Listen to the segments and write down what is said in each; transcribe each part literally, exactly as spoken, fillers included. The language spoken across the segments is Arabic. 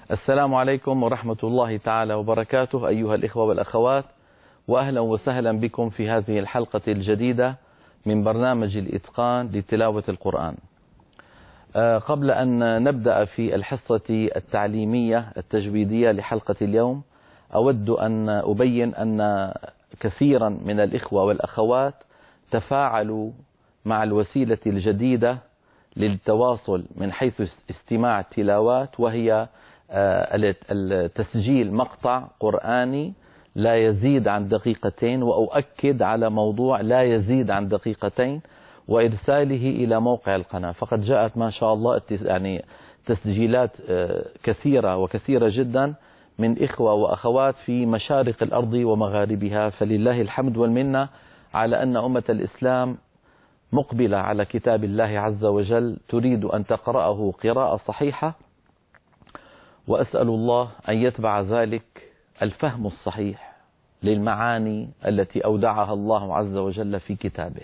السلام عليكم ورحمة الله تعالى وبركاته أيها الإخوة والأخوات، وأهلا وسهلا بكم في هذه الحلقة الجديدة من برنامج الإتقان لتلاوة القرآن. قبل أن نبدأ في الحصة التعليمية التجويدية لحلقة اليوم، أود أن أبين أن كثيرا من الإخوة والأخوات تفاعلوا مع الوسيلة الجديدة للتواصل من حيث استماع التلاوات، وهي التسجيل مقطع قرآني لا يزيد عن دقيقتين، وأؤكد على موضوع لا يزيد عن دقيقتين، وإرساله إلى موقع القناة. فقد جاءت ما شاء الله يعني تسجيلات كثيرة وكثيرة جدا من إخوة وأخوات في مشارق الأرض ومغاربها، فلله الحمد والمنة على أن أمة الإسلام مقبلة على كتاب الله عز وجل تريد أن تقرأه قراءة صحيحة، وأسأل الله أن يتبع ذلك الفهم الصحيح للمعاني التي أودعها الله عز وجل في كتابه.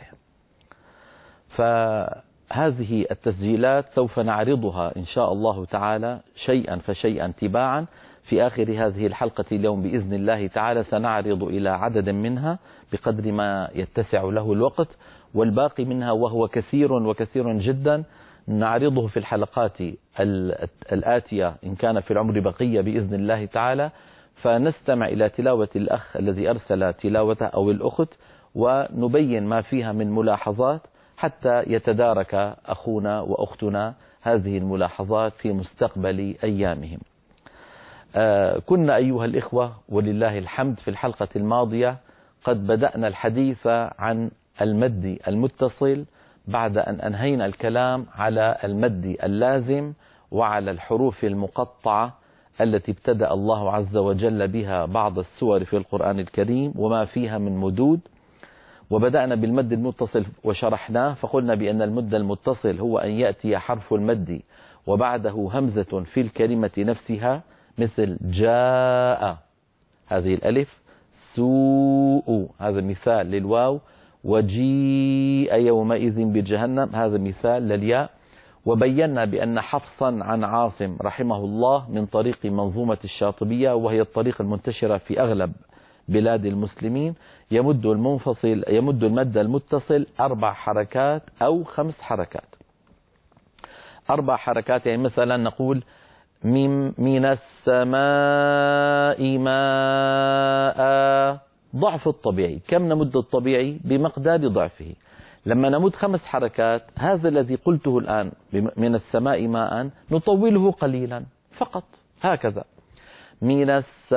فهذه التسجيلات سوف نعرضها إن شاء الله تعالى شيئا فشيئا تباعا. في آخر هذه الحلقة اليوم بإذن الله تعالى سنعرض إلى عدد منها بقدر ما يتسع له الوقت، والباقي منها وهو كثير وكثير جدا نعرضه في الحلقات الآتية إن كان في العمر بقية بإذن الله تعالى. فنستمع إلى تلاوة الأخ الذي أرسل تلاوته أو الأخت، ونبين ما فيها من ملاحظات حتى يتدارك أخونا وأختنا هذه الملاحظات في مستقبل أيامهم. آه كنا أيها الإخوة ولله الحمد في الحلقة الماضية قد بدأنا الحديث عن المد المتصل بعد أن أنهينا الكلام على المد اللازم وعلى الحروف المقطعة التي ابتدأ الله عز وجل بها بعض السور في القرآن الكريم وما فيها من مدود. وبدأنا بالمد المتصل وشرحناه، فقلنا بأن المد المتصل هو أن يأتي حرف المد وبعده همزة في الكلمة نفسها، مثل جاء هذه الألف، سوء هذا مثال للواو، وجيء يومئذ بجهنم هذا مثال للياء. وبينا بأن حفصا عن عاصم رحمه الله من طريق منظومة الشاطبية، وهي الطريق المنتشرة في أغلب بلاد المسلمين، يمد المنفصل يمد المد المتصل أربع حركات أو خمس حركات. أربع حركات يعني مثلا نقول من, من السماء ماء، ضعف الطبيعي. كم نمد الطبيعي؟ بمقدار ضعفه. لما نمد خمس حركات، هذا الذي قلته الآن من السماء ماء نطوله قليلا فقط، هكذا من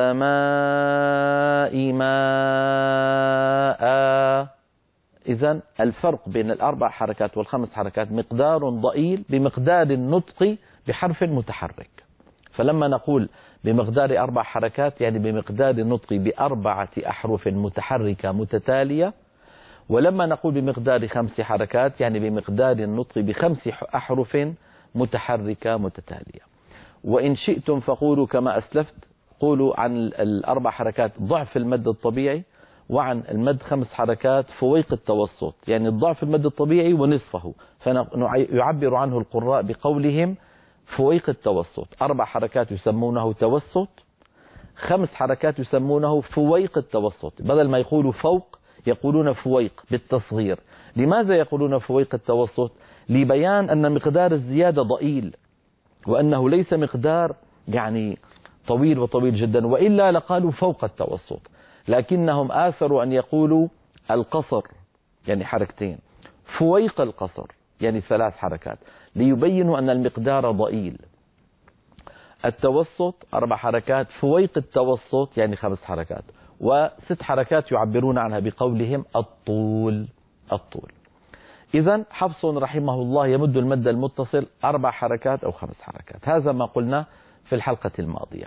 السماء ماء. إذن الفرق بين الأربع حركات والخمس حركات مقدار ضئيل بمقدار النطق بحرف متحرك. فلما نقول بمقدار أربع حركات يعني بمقدار النطق بأربعة أحرف متحركة متتالية، ولما نقول بمقدار خمس حركات يعني بمقدار النطق بخمس أحرف متحركة متتالية. وإن شئتم فقولوا كما أسلفت، قولوا عن الأربع حركات ضعف المد الطبيعي، وعن المد خمس حركات فويق التوسط، يعني الضعف المد الطبيعي ونصفه، فيعبر عنه القراء بقولهم فويق التوسط. أربع حركات يسمونه توسط، خمس حركات يسمونه فويق التوسط، بدل ما يقولوا فوق يقولون فويق بالتصغير. لماذا يقولون فويق التوسط؟ لبيان أن مقدار الزيادة ضئيل، وأنه ليس مقدار يعني طويل وطويل جدا، وإلا لقالوا فوق التوسط، لكنهم آثروا أن يقولوا القصر يعني حركتين، فويق القصر يعني ثلاث حركات، ليبينوا أن المقدار ضئيل. التوسط أربع حركات، فويق التوسط يعني خمس حركات، وست حركات يعبرون عنها بقولهم الطول الطول. إذن حفص رحمه الله يمد المد المتصل أربع حركات أو خمس حركات. هذا ما قلنا في الحلقة الماضية.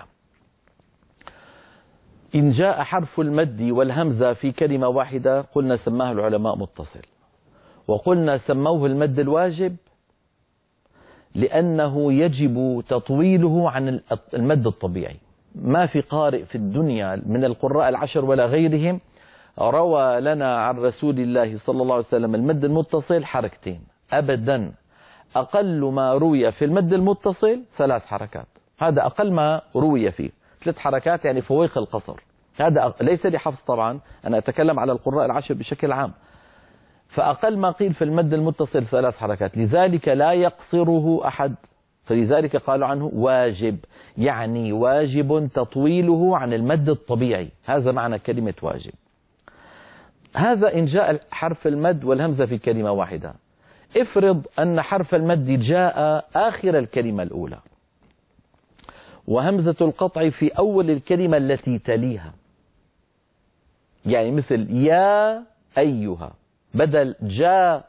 إن جاء حرف المد والهمزة في كلمة واحدة قلنا سماه العلماء متصل، وقلنا سموه المد الواجب لأنه يجب تطويله عن المد الطبيعي. ما في قارئ في الدنيا من القراء العشر ولا غيرهم روى لنا عن رسول الله صلى الله عليه وسلم المد المتصل حركتين أبدا. أقل ما روي في المد المتصل ثلاث حركات، هذا أقل ما روي فيه، ثلاث حركات يعني فويق القصر. هذا ليس لحفص طبعا، أنا أتكلم على القراء العشر بشكل عام. فأقل ما قيل في المد المتصل ثلاث حركات، لذلك لا يقصره أحد، فلذلك قالوا عنه واجب، يعني واجب تطويله عن المد الطبيعي، هذا معنى كلمة واجب. هذا إن جاء حرف المد والهمزة في كلمة واحدة. افرض أن حرف المد جاء آخر الكلمة الأولى وهمزة القطع في أول الكلمة التي تليها، يعني مثل يا أيها بدل جاء،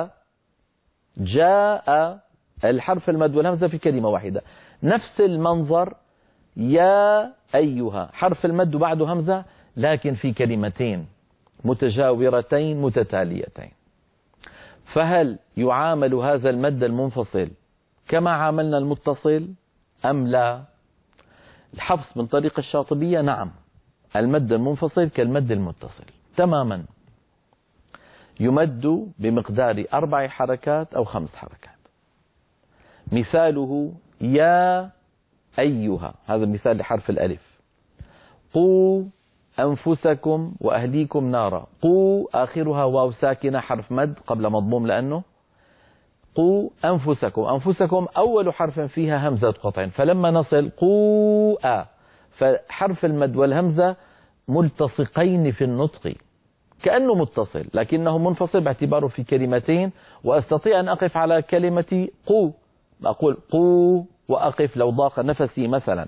جاء الحرف المد والهمزة في كلمة واحدة، نفس المنظر يا أيها حرف المد وبعده همزة لكن في كلمتين متجاورتين متتاليتين. فهل يعامل هذا المد المنفصل كما عاملنا المتصل أم لا؟ الحفص من طريق الشاطبية نعم، المد المنفصل كالمد المتصل تماما، يمد بمقدار أربع حركات أو خمس حركات. مثاله يا أيها، هذا مثال لحرف الألف. قوا أنفسكم وأهليكم نارا، قوا آخرها واو ساكنة حرف مد قبل مضموم، لأنه قوا أنفسكم، أنفسكم أول حرف فيها همزة قطع، فلما نصل قوا فحرف المد والهمزة ملتصقين في النطق كأنه متصل لكنه منفصل باعتباره في كلمتين، وأستطيع أن أقف على كلمة قو، أقول قو وأقف لو ضاق نفسي مثلا.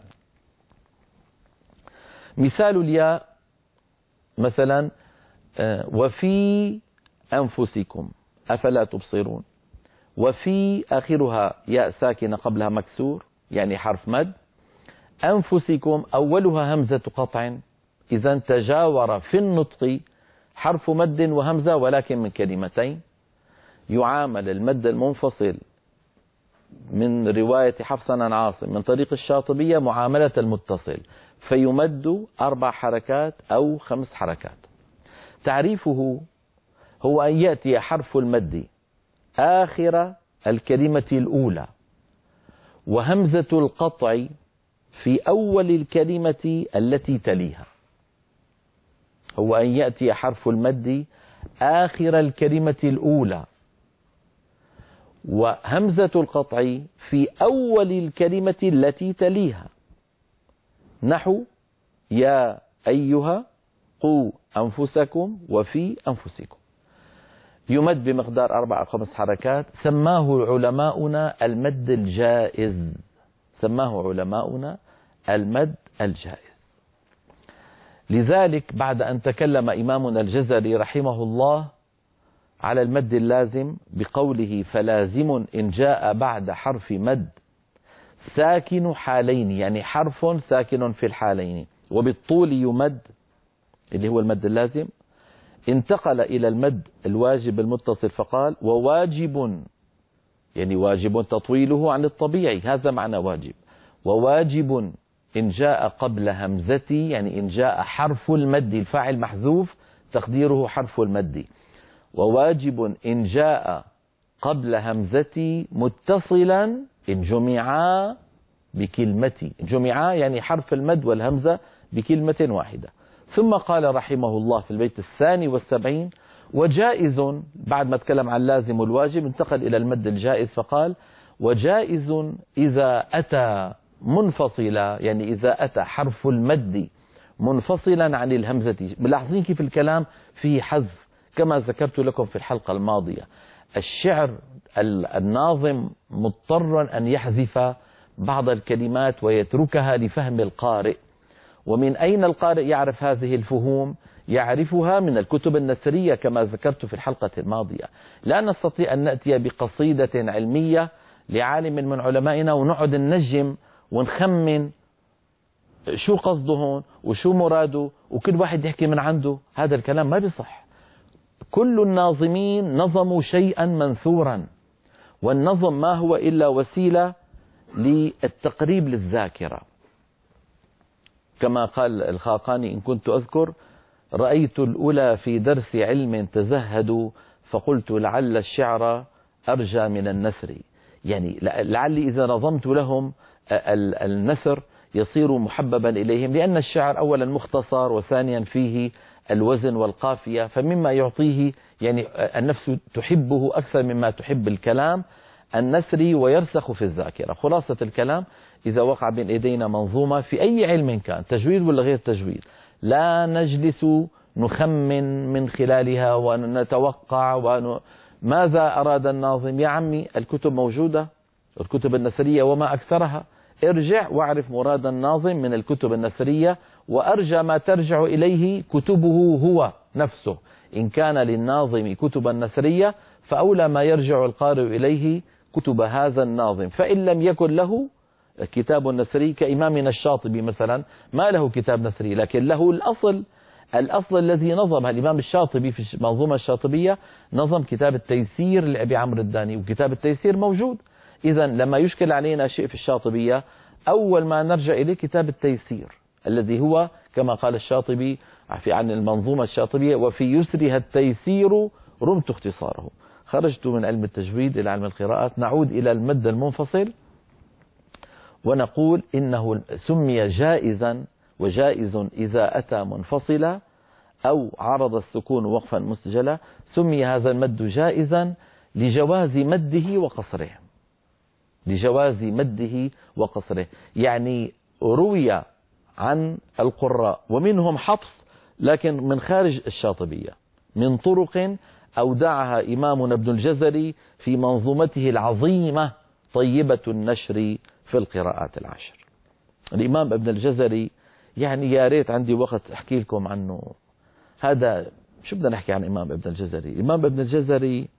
مثال الياء مثلا وفي أنفسكم أفلا تبصرون، وفي آخرها ياء ساكنة قبلها مكسور يعني حرف مد، أنفسكم أولها همزة قطع، إذا تجاور في النطق حرف مد وهمزة ولكن من كلمتين. يعامل المد المنفصل من رواية حفص عن عاصم من طريق الشاطبية معاملة المتصل، فيمد أربع حركات أو خمس حركات. تعريفه هو أن يأتي حرف المد آخر الكلمة الأولى وهمزة القطع في أول الكلمة التي تليها. هو أن يأتي حرف المد آخر الكلمة الأولى وهمزة القطع في أول الكلمة التي تليها، نحو يا أيها قوا أنفسكم وفي أنفسكم. يمد بمقدار أربع أو خمس حركات، سماه علماؤنا المد الجائز، سماه علماؤنا المد الجائز. لذلك بعد أن تكلم إمامنا الجزري رحمه الله على المد اللازم بقوله فلازم إن جاء بعد حرف مد ساكن حالين، يعني حرف ساكن في الحالين وبالطول يمد اللي هو المد اللازم، انتقل إلى المد الواجب المتصل فقال وواجب، يعني واجب تطويله عن الطبيعي، هذا معنى واجب. وواجب إن جاء قبل همزتي، يعني إن جاء حرف المد الفاعل محذوف تقديره حرف المد. وواجب إن جاء قبل همزتي متصلا إن جمعا بكلمتي، جمعا يعني حرف المد والهمزة بكلمة واحدة. ثم قال رحمه الله في البيت الثاني والسبعين وجائز، بعد ما تكلم عن لازم والواجب انتقل إلى المد الجائز فقال وجائز إذا أتى منفصلا، يعني إذا أتى حرف المد منفصلا عن الهمزة. ملاحظين كيف الكلام فيه حذف كما ذكرت لكم في الحلقة الماضية. الشعر الناظم مضطر أن يحذف بعض الكلمات ويتركها لفهم القارئ. ومن أين القارئ يعرف هذه الفهوم؟ يعرفها من الكتب النثرية كما ذكرت في الحلقة الماضية. لا نستطيع أن نأتي بقصيدة علمية لعالم من علمائنا ونقعد ننجم ونخمن شو قصدهم وشو مراده وكل واحد يحكي من عنده، هذا الكلام ما بيصح. كل الناظمين نظموا شيئا منثورا، والنظم ما هو إلا وسيلة للتقريب للذاكرة. كما قال الخاقاني إن كنت أذكر رأيت الأولى في درس علم تزهدوا فقلت لعل الشعر أرجى من النثر، يعني لعلي إذا نظمت لهم النثر يصير محببا إليهم، لأن الشعر أولا مختصر، وثانيا فيه الوزن والقافية، فمما يعطيه يعني النفس تحبه أكثر مما تحب الكلام النثري ويرسخ في الذاكرة. خلاصة الكلام، إذا وقع بين إيدينا منظومة في أي علم كان، تجويد ولا غير تجويد، لا نجلس نخمن من خلالها ونتوقع ون... ماذا أراد الناظم. يا عمي الكتب موجودة، الكتب النثرية وما أكثرها، ارجع واعرف مراد الناظم من الكتب النثرية، وأرجى ما ترجع إليه كتبه هو نفسه. إن كان للناظم كتبا نثرية فأولى ما يرجع القارئ إليه كتب هذا الناظم. فإن لم يكن له كتاب نثري كإمامنا الشاطبي مثلا، ما له كتاب نثري، لكن له الأصل الأصل الذي نظمه الإمام الشاطبي في المنظومة الشاطبية، نظم كتاب التيسير لأبي عمرو الداني، وكتاب التيسير موجود. إذا لما يشكل علينا شيء في الشاطبية، أول ما نرجع إليه كتاب التيسير الذي هو كما قال الشاطبي في عن المنظومة الشاطبية: وفي يسرها التيسير رمت اختصاره. خرجت من علم التجويد إلى علم القراءات. نعود إلى المد المنفصل ونقول إنه سمي جائزا، وجائز إذا أتى منفصلا أو عرض السكون وقفا مسجلا. سمي هذا المد جائزا لجواز مده وقصره، لجواز مده وقصره. يعني روي عن القراء ومنهم حفص لكن من خارج الشاطبية من طرق أودعها إمامنا ابن الجزري في منظومته العظيمة طيبة النشر في القراءات العشر. الإمام ابن الجزري يعني يا ريت عندي وقت أحكي لكم عنه. هذا شو بدنا نحكي عن الإمام ابن الجزري؟ الإمام ابن الجزري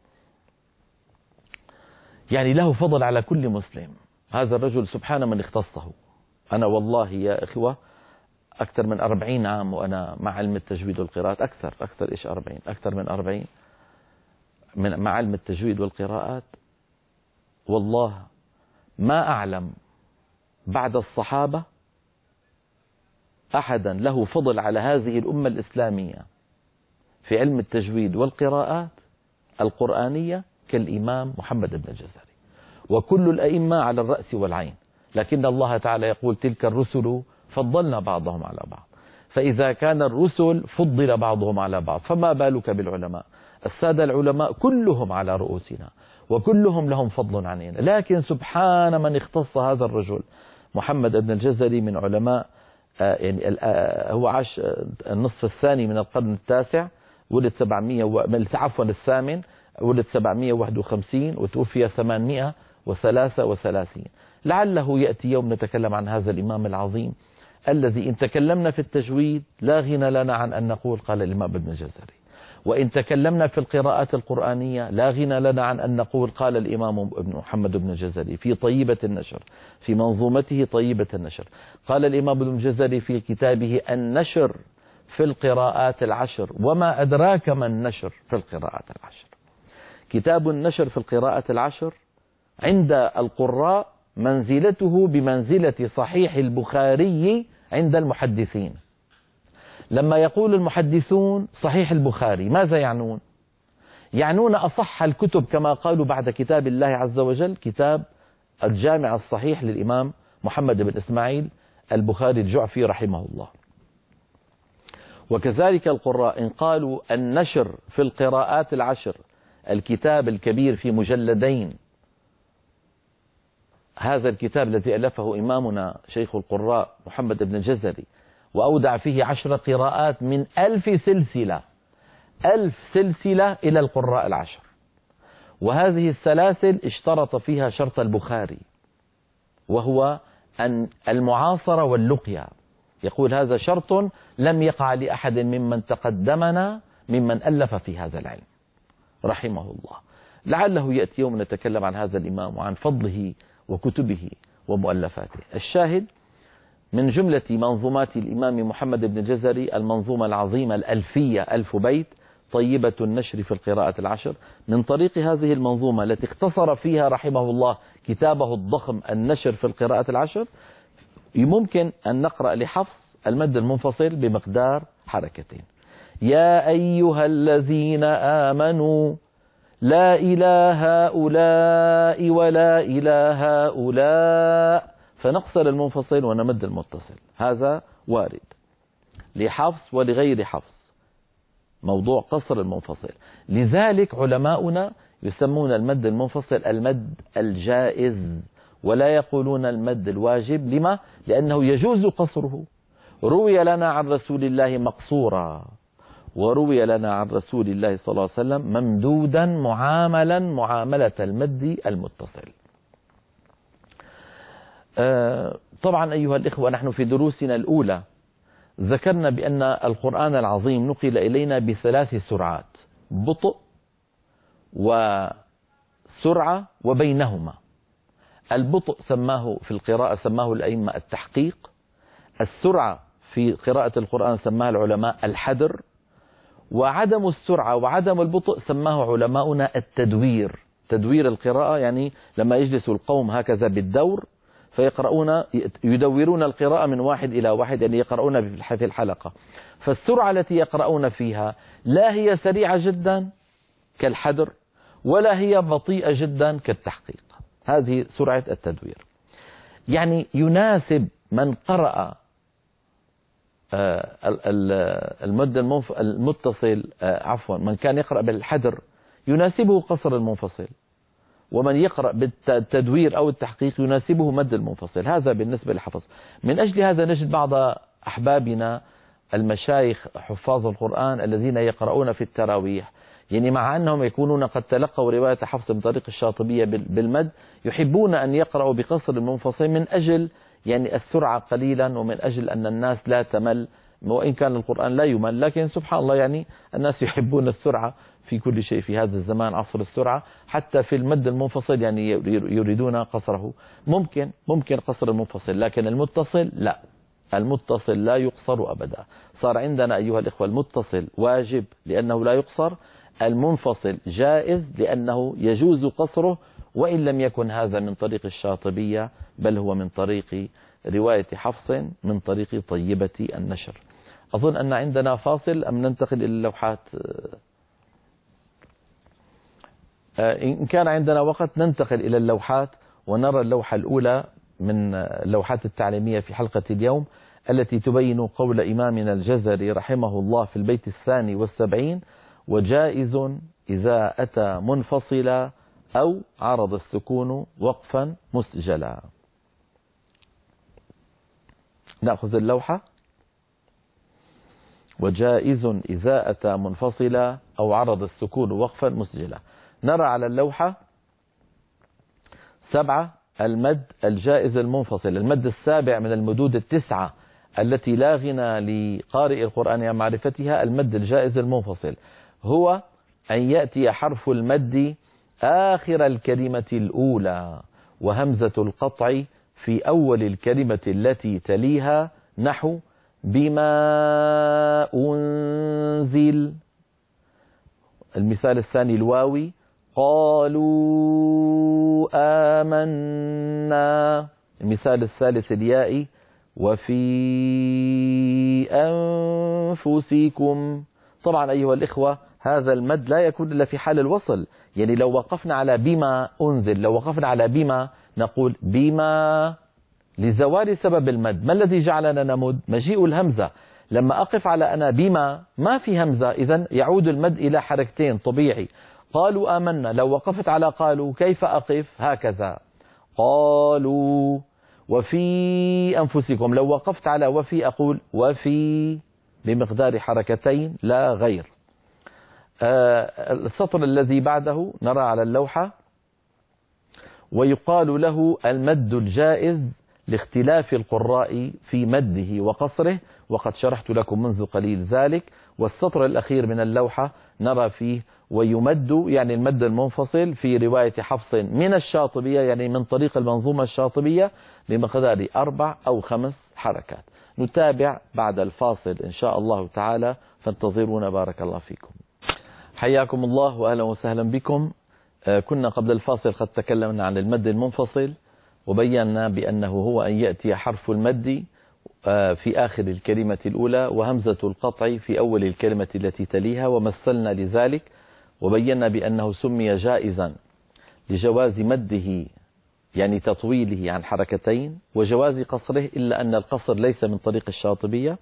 يعني له فضل على كل مسلم. هذا الرجل سبحان من اختصه. أنا والله يا إخوة أكثر من أربعين عام وأنا مع علم التجويد والقراءات، أكثر أكثر إيش أربعين أكثر من أربعين من مع علم التجويد والقراءات. والله ما أعلم بعد الصحابة أحدا له فضل على هذه الأمة الإسلامية في علم التجويد والقراءات القرآنية كالإمام محمد بن الجزري، وكل الأئمة على الرأس والعين. لكن الله تعالى يقول: تلك الرسل فضلنا بعضهم على بعض. فإذا كان الرسل فضل بعضهم على بعض، فما بالك بالعلماء؟ السادة العلماء كلهم على رؤوسنا وكلهم لهم فضل علينا. لكن سبحان من اختص هذا الرجل محمد بن الجزري من علماء، يعني هو عاش النصف الثاني من القرن التاسع، ولد سبعمائة عفوا الثامن، ولد سبعمائة وواحد وخمسين وتوفي ثمانمائة وثلاثة وثلاثين. لعله يأتي يوم نتكلم عن هذا الإمام العظيم الذي إن تكلمنا في التجويد لا غنى لنا عن أن نقول قال الإمام ابن الجزري، وإن تكلمنا في القراءات القرآنية لا غنى لنا عن أن نقول قال الإمام ابن محمد بن الجزري في طيبة النشر، في منظومته طيبة النشر. قال الإمام ابن الجزري في كتابه النشر في القراءات العشر: وما أدراك ما النشر في القراءات العشر. كتاب النشر في القراءات العشر عند القراء منزلته بمنزلة صحيح البخاري عند المحدثين. لما يقول المحدثون صحيح البخاري ماذا يعنون؟ يعنون أصح الكتب كما قالوا بعد كتاب الله عز وجل كتاب الجامع الصحيح للإمام محمد بن إسماعيل البخاري الجعفي رحمه الله. وكذلك القراء إن قالوا النشر في القراءات العشر الكتاب الكبير في مجلدين، هذا الكتاب الذي ألفه إمامنا شيخ القراء محمد بن الجزري وأودع فيه عشر قراءات من ألف سلسلة ألف سلسلة إلى القراء العشر، وهذه السلاسل اشترط فيها شرط البخاري وهو أن المعاصرة واللقيا. يقول هذا شرط لم يقع لأحد ممن تقدمنا ممن ألف في هذا العلم رحمه الله. لعله يأتي يوم نتكلم عن هذا الإمام وعن فضله وكتبه ومؤلفاته. الشاهد من جملة منظومات الإمام محمد بن الجزري المنظومة العظيمة الألفية ألف بيت طيبة النشر في القراءة العشر. من طريق هذه المنظومة التي اختصر فيها رحمه الله كتابه الضخم النشر في القراءة العشر، ممكن أن نقرأ لحفص المد المنفصل بمقدار حركتين: يا أيها الذين آمنوا لا إله هؤلاء ولا إله هؤلاء فنقصر المنفصل ونمد المتصل. هذا وارد لحفص ولغير حفص، موضوع قصر المنفصل. لذلك علماؤنا يسمون المد المنفصل المد الجائز، ولا يقولون المد الواجب. لما؟ لأنه يجوز قصره. روي لنا عن رسول الله مقصورا، وروي لنا عن رسول الله صلى الله عليه وسلم ممدودا معاملا معاملة المد المتصل. آه طبعا أيها الإخوة، نحن في دروسنا الأولى ذكرنا بأن القرآن العظيم نقل إلينا بثلاث سرعات: بطء وسرعة وبينهما. البطء سماه في القراءة سماه الأئمة التحقيق، السرعة في قراءة القرآن سماها العلماء الحدر، وعدم السرعة وعدم البطء سماه علماؤنا التدوير. تدوير القراءة يعني لما يجلس القوم هكذا بالدور فيقرؤون يدورون القراءة من واحد إلى واحد، يعني يقرؤون في الحلقة. فالسرعة التي يقرؤون فيها لا هي سريعة جدا كالحدر ولا هي بطيئة جدا كالتحقيق. هذه سرعة التدوير. يعني يناسب من قرأ المد المتصل، عفوا من كان يقرأ بالحدر يناسبه قصر المنفصل، ومن يقرأ بالتدوير أو التحقيق يناسبه مد المنفصل. هذا بالنسبة للحفظ. من أجل هذا نجد بعض أحبابنا المشايخ حفاظ القرآن الذين يقرؤون في التراويح، يعني مع أنهم يكونون قد تلقوا رواية حفص بطريق الشاطبية بالمد، يحبون أن يقرأوا بقصر المنفصل من أجل يعني السرعة قليلا، ومن أجل أن الناس لا تمل، وإن كان القرآن لا يمل، لكن سبحان الله يعني الناس يحبون السرعة في كل شيء في هذا الزمان، عصر السرعة. حتى في المد المنفصل يعني يريدون قصره. ممكن ممكن قصر المنفصل، لكن المتصل لا، المتصل لا يقصر أبدا. صار عندنا أيها الإخوة المتصل واجب لأنه لا يقصر، المنفصل جائز لأنه يجوز قصره، وإن لم يكن هذا من طريق الشاطبية بل هو من طريق رواية حفص من طريق طيبة النشر. أظن أن عندنا فاصل أم ننتقل إلى اللوحات؟ إن كان عندنا وقت ننتقل إلى اللوحات ونرى اللوحة الأولى من اللوحات التعليمية في حلقة اليوم التي تبين قول إمامنا الجزري رحمه الله في البيت الثاني والسبعين: وجائز إذا أتى منفصلا أو عرض السكون وقفا مسجلا. نأخذ اللوحة. وجائز إذا أتى منفصلا أو عرض السكون وقفا مسجلا. نرى على اللوحة سبعة المد الجائز المنفصل، المد السابع من المدود التسعة التي لا غنى لقارئ القرآن عن معرفتها. المد الجائز المنفصل هو أن يأتي حرف المد آخر الكلمة الأولى وهمزة القطع في أول الكلمة التي تليها، نحو بما أنزل. المثال الثاني الواوي: قالوا آمنا. المثال الثالث الياء: وفي أنفسكم. طبعا أيها الإخوة هذا المد لا يكون إلا في حال الوصل، يعني لو وقفنا على بما أنزل، لو وقفنا على بما نقول بما لزوال سبب المد. ما الذي جعلنا نمد؟ مجيء الهمزة. لما أقف على أنا بما ما في همزة، إذن يعود المد إلى حركتين طبيعي. قالوا آمنا، لو وقفت على قالوا كيف أقف؟ هكذا قالوا. وفي أنفسكم، لو وقفت على وفي أقول وفي بمقدار حركتين لا غير. آه السطر الذي بعده نرى على اللوحة: ويقال له المد الجائز لاختلاف القراء في مده وقصره، وقد شرحت لكم منذ قليل ذلك. والسطر الأخير من اللوحة نرى فيه ويمد، يعني المد المنفصل في رواية حفص من الشاطبية، يعني من طريق المنظومة الشاطبية، بمقدار أربع أو خمس حركات. نتابع بعد الفاصل إن شاء الله تعالى، فانتظرونا. بارك الله فيكم. حياكم الله وأهلا وسهلا بكم. كنا قبل الفاصل قد تكلمنا عن المد المنفصل، وبينا بأنه هو أن يأتي حرف المد في آخر الكلمة الأولى وهمزة القطع في أول الكلمة التي تليها، ومثلنا لذلك وبينا بأنه سمي جائزا لجواز مده يعني تطويله عن حركتين وجواز قصره، إلا أن القصر ليس من طريق الشاطبية،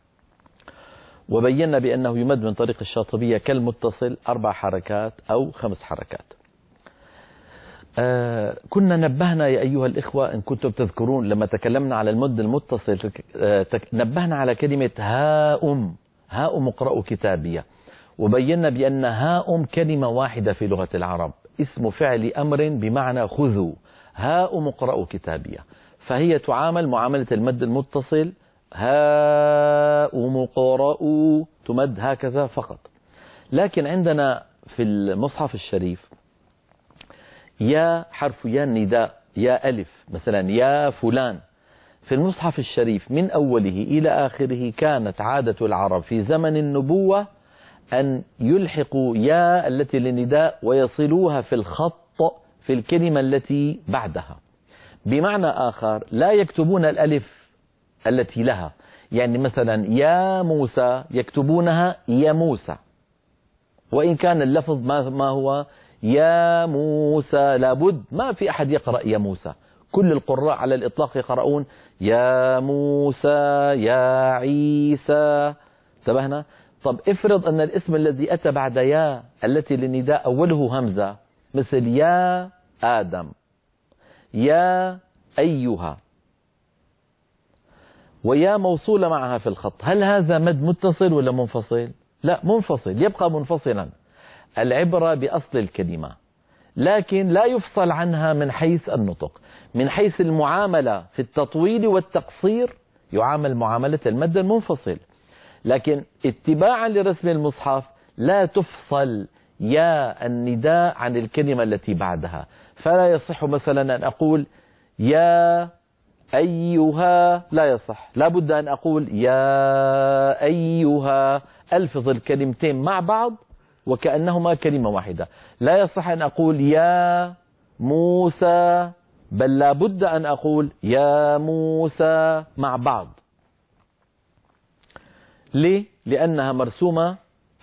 وبينا بأنه يمد من طريق الشاطبية كالمتصل أربع حركات أو خمس حركات. آه كنا نبهنا يا أيها الإخوة إن كنتم تذكرون لما تكلمنا على المد المتصل، آه نبهنا على كلمة هاؤم، هاؤم اقرأوا كتابية، وبينا بأن هاؤم كلمة واحدة في لغة العرب، اسم فعل أمر بمعنى خذوا، هاؤم اقرأوا كتابية، فهي تعامل معاملة المد المتصل، هاؤم اقرأوا تمد هكذا فقط. لكن عندنا في المصحف الشريف يا حرف يا النداء، يا ألف مثلا يا فلان، في المصحف الشريف من أوله إلى آخره كانت عادة العرب في زمن النبوة أن يلحقوا يا التي للنداء ويصلوها في الخط في الكلمة التي بعدها، بمعنى آخر لا يكتبون الألف التي لها، يعني مثلا يا موسى يكتبونها يا موسى، وإن كان اللفظ ما هو يا موسى، لابد ما في أحد يقرأ يا موسى، كل القراء على الإطلاق يقرؤون يا موسى يا عيسى. انتبهنا؟ طب افرض أن الاسم الذي أتى بعد يا التي للنداء أوله همزة، مثل يا آدم، يا أيها، ويا موصولة معها في الخط، هل هذا مد متصل ولا منفصل؟ لا، منفصل، يبقى منفصلا. العبرة بأصل الكلمة، لكن لا يفصل عنها من حيث النطق، من حيث المعاملة في التطويل والتقصير يعامل معاملة المد المنفصل، لكن اتباعا لرسم المصحف لا تفصل يا النداء عن الكلمة التي بعدها، فلا يصح مثلا أن أقول يا أيها، لا يصح، لا بد أن أقول يا أيها، ألفظ الكلمتين مع بعض وكأنهما كلمة واحدة. لا يصح أن أقول يا موسى، بل لا بد أن أقول يا موسى مع بعض. ليه؟ لأنها مرسومة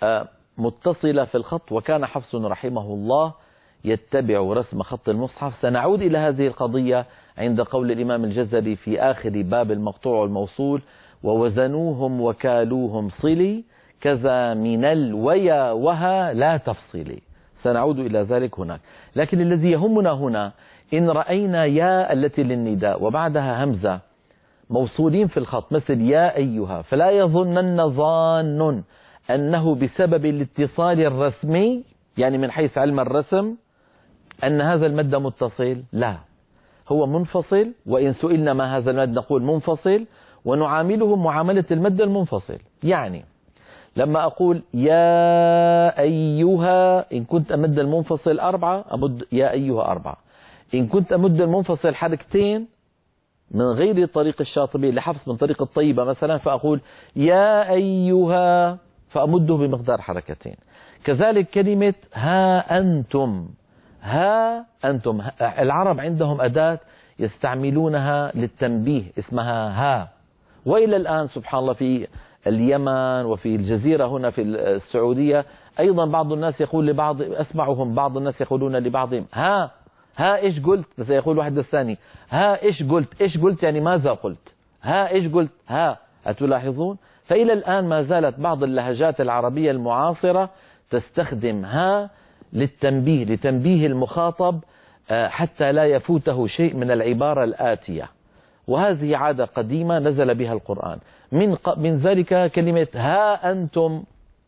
متصلة في الخط، وكان حفص رحمه الله يتبع رسم خط المصحف. سنعود إلى هذه القضية عند قول الإمام الجزري في آخر باب المقطوع والموصول: ووزنوهم وكالوهم صلي كذا من الويا وها لا تفصلي. سنعود إلى ذلك هناك، لكن الذي يهمنا هنا إن رأينا يا التي للنداء وبعدها همزة موصولين في الخط مثل يا أيها، فلا يظنن ظان أنه بسبب الاتصال الرسمي، يعني من حيث علم الرسم، أن هذا المد متصل. لا، هو منفصل، وإن سئلنا ما هذا المد نقول منفصل، ونعامله معاملة المد المنفصل. يعني لما أقول يا أيها، إن كنت أمد المنفصل أربعة أمد يا أيها أربعة، إن كنت أمد المنفصل حركتين من غير طريق الشاطبي لحفص من طريق الطيبة مثلا، فأقول يا أيها فأمده بمقدار حركتين. كذلك كلمة ها أنتم، ها أنتم، العرب عندهم أداة يستعملونها للتنبيه اسمها ها، وإلى الآن سبحان الله في اليمن وفي الجزيرة هنا في السعودية أيضا بعض الناس يقول لبعض، أسمعهم بعض الناس يقولون لبعضهم ها ها إيش قلت، بس يقول واحد الثاني ها إيش قلت، إيش قلت يعني ماذا قلت، ها إيش قلت، ها. أتلاحظون؟ فإلى الآن ما زالت بعض اللهجات العربية المعاصرة تستخدم ها للتنبيه، لتنبيه المخاطب حتى لا يفوته شيء من العبارة الآتية، وهذه عادة قديمة نزل بها القرآن. من من ذلك كلمة ها أنتم،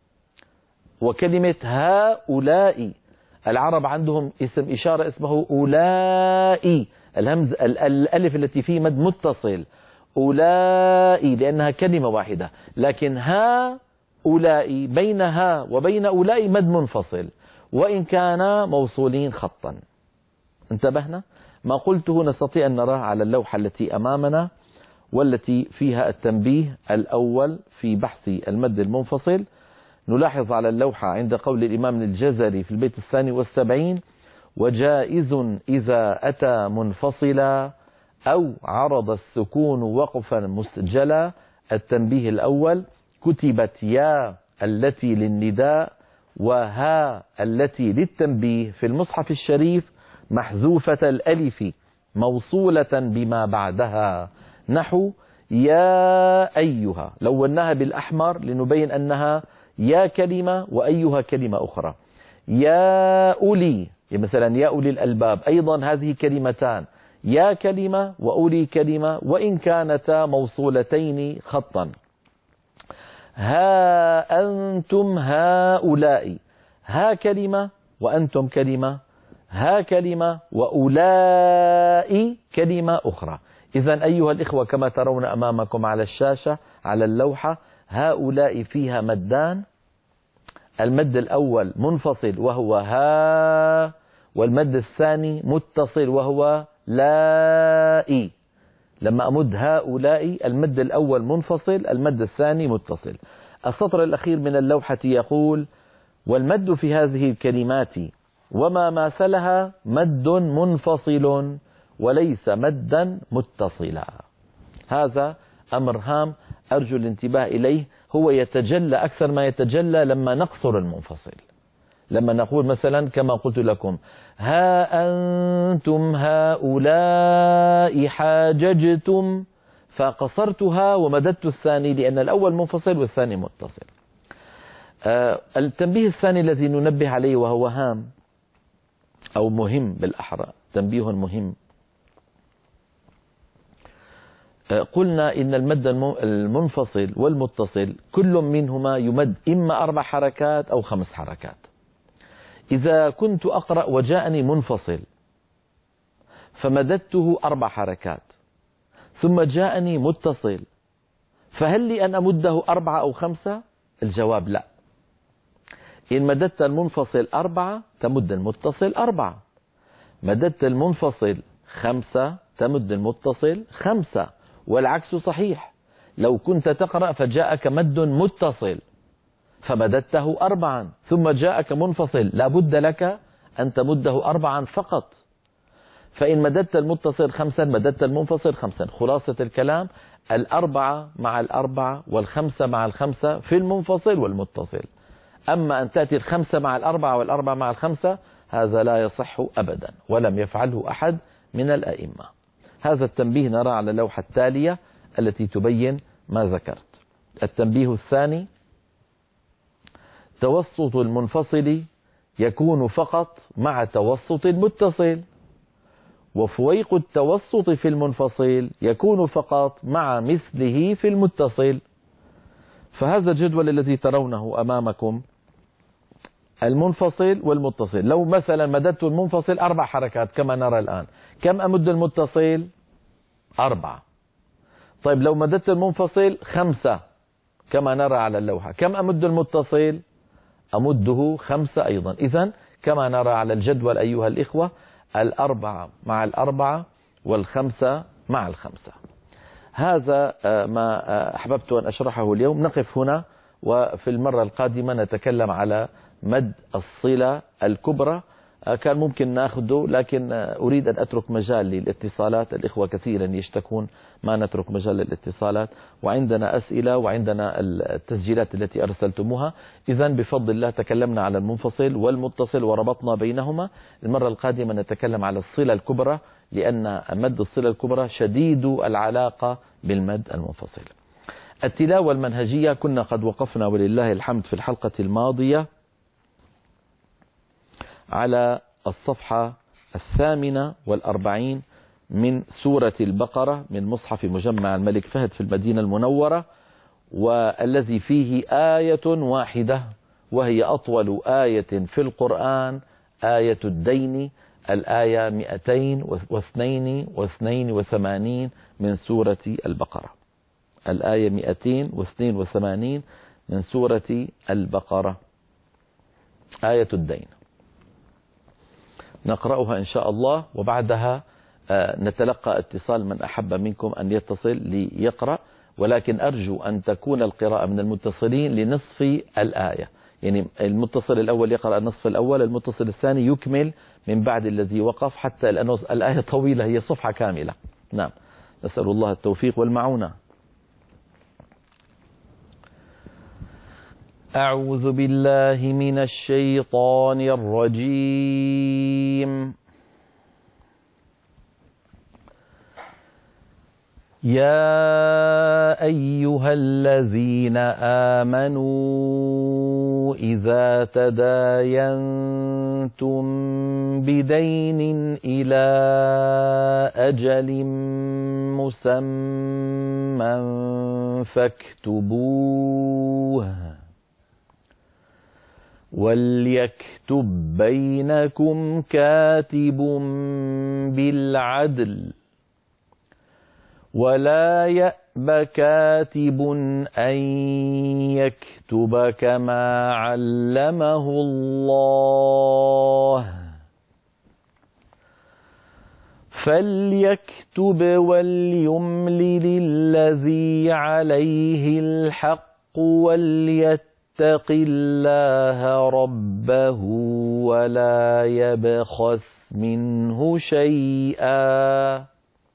وكلمة هؤلاء، العرب عندهم اسم إشارة اسمه أولئي، الهمز الألف التي فيه مد متصل، أولئي لأنها كلمة واحدة، لكن هؤلاء بين ها وبين أولئي مد منفصل وإن كان موصولين خطا. انتبهنا؟ ما قلته نستطيع أن نراه على اللوحة التي أمامنا والتي فيها التنبيه الأول في بحث المد المنفصل. نلاحظ على اللوحة عند قول الإمام الجزري في البيت الثاني والسبعين: وجائز إذا أتى منفصلا أو عرض السكون وقفا مسجلا. التنبيه الأول: كتبت يا التي للنداء وها التي للتنبيه في المصحف الشريف محذوفة الألف موصولة بما بعدها، نحو يا أيها، لوناها بالأحمر لنبين أنها يا كلمة وأيها كلمة أخرى. يا أولي، مثلا يا أولي الألباب، أيضا هذه كلمتان، يا كلمة وأولي كلمة، وإن كانتا موصولتين خطا. ها أنتم هؤلاء، ها كلمة وأنتم كلمة، ها كلمة وأولاء كلمة أخرى. إذن أيها الإخوة كما ترون أمامكم على الشاشة على اللوحة، هؤلاء فيها مدان، المد الأول منفصل وهو ها، والمد الثاني متصل وهو لائي. لما أمد هؤلاء المد الأول منفصل، المد الثاني متصل. السطر الأخير من اللوحة يقول: والمد في هذه الكلمات وما ماثلها مد منفصل وليس مدا متصلا. هذا أمر هام أرجو الانتباه إليه، هو يتجلى أكثر ما يتجلى لما نقصر المنفصل، لما نقول مثلا كما قلت لكم: ها أنتم هؤلاء حاججتم، فقصرتها ومددت الثاني لأن الأول منفصل والثاني متصل. آه التنبيه الثاني الذي ننبه عليه وهو هام أو مهم بالأحرى، تنبيه مهم. آه قلنا إن المد المنفصل والمتصل كل منهما يمد إما أربع حركات أو خمس حركات. إذا كنت أقرأ وجاءني منفصل فمددته أربع حركات ثم جاءني متصل، فهل لي أن أمده أربعة أو خمسة؟ الجواب لا. إن مددت المنفصل أربعة تمد المتصل أربعة، مددت المنفصل خمسة تمد المتصل خمسة، والعكس صحيح. لو كنت تقرأ فجاءك مد متصل فمددته أربعا ثم جاءك منفصل، لا بد لك أن تمده أربعا فقط. فإن مددت المتصل خمسا مددت المنفصل خمسا. خلاصة الكلام: الأربعة مع الأربعة والخمسة مع الخمسة في المنفصل والمتصل. أما أن تأتي الخمسة مع الأربعة والأربعة مع الخمسة هذا لا يصح أبدا، ولم يفعله أحد من الأئمة. هذا التنبيه نرى على اللوحة التالية التي تبين ما ذكرت. التنبيه الثاني: توسط المنفصل يكون فقط مع توسط المتصل، وفويق التوسط في المنفصل يكون فقط مع مثله في المتصل. فهذا الجدول الذي ترونه أمامكم المنفصل والمتصل، لو مثلا مددت المنفصل أربع حركات كما نرى الآن، كم أمد المتصل؟ أربعة. طيب لو مددت المنفصل خمسة كما نرى على اللوحة، كم أمد المتصل؟ أمده خمسة أيضا. إذن كما نرى على الجدول أيها الإخوة، الأربعة مع الأربعة والخمسة مع الخمسة. هذا ما أحببت أن أشرحه اليوم. نقف هنا، وفي المرة القادمة نتكلم على مد الصلة الكبرى. كان ممكن نأخذه لكن أريد أن أترك مجال للاتصالات، الإخوة كثيرا يشتكون ما نترك مجال للاتصالات، وعندنا أسئلة وعندنا التسجيلات التي أرسلتموها. إذن بفضل الله تكلمنا على المنفصل والمتصل وربطنا بينهما. المرة القادمة نتكلم على الصلة الكبرى، لأن مد الصلة الكبرى شديد العلاقة بالمد المنفصل. التلاوة المنهجية كنا قد وقفنا ولله الحمد في الحلقة الماضية على الصفحة الثامنة والأربعين من سورة البقرة من مصحف مجمع الملك فهد في المدينة المنورة، والذي فيه آية واحدة وهي أطول آية في القرآن، آية الدين، الآية مئتين واثنين واثنين وثمانين من سورة البقرة. الآية مئتين واثنين وثمانين من سورة البقرة، آية الدين. نقرأها إن شاء الله، وبعدها نتلقى اتصال من أحب منكم أن يتصل ليقرأ، ولكن أرجو أن تكون القراءة من المتصلين لنصف الآية، يعني المتصل الأول يقرأ النصف الأول، المتصل الثاني يكمل من بعد الذي وقف، حتى لأن الآية طويلة، هي صفحة كاملة. نعم، نسأل الله التوفيق والمعونة. أعوذ بالله من الشيطان الرجيم. يا أيها الذين آمنوا إذا تداينتم بدين إلى أجل مسمى فاكتبوه وليكتب بينكم كاتب بالعدل ولا يأب كاتب أن يكتب كما علمه الله فليكتب وليملل الذي عليه الحق وليتق الله ربه ولا يبخس منه شيئا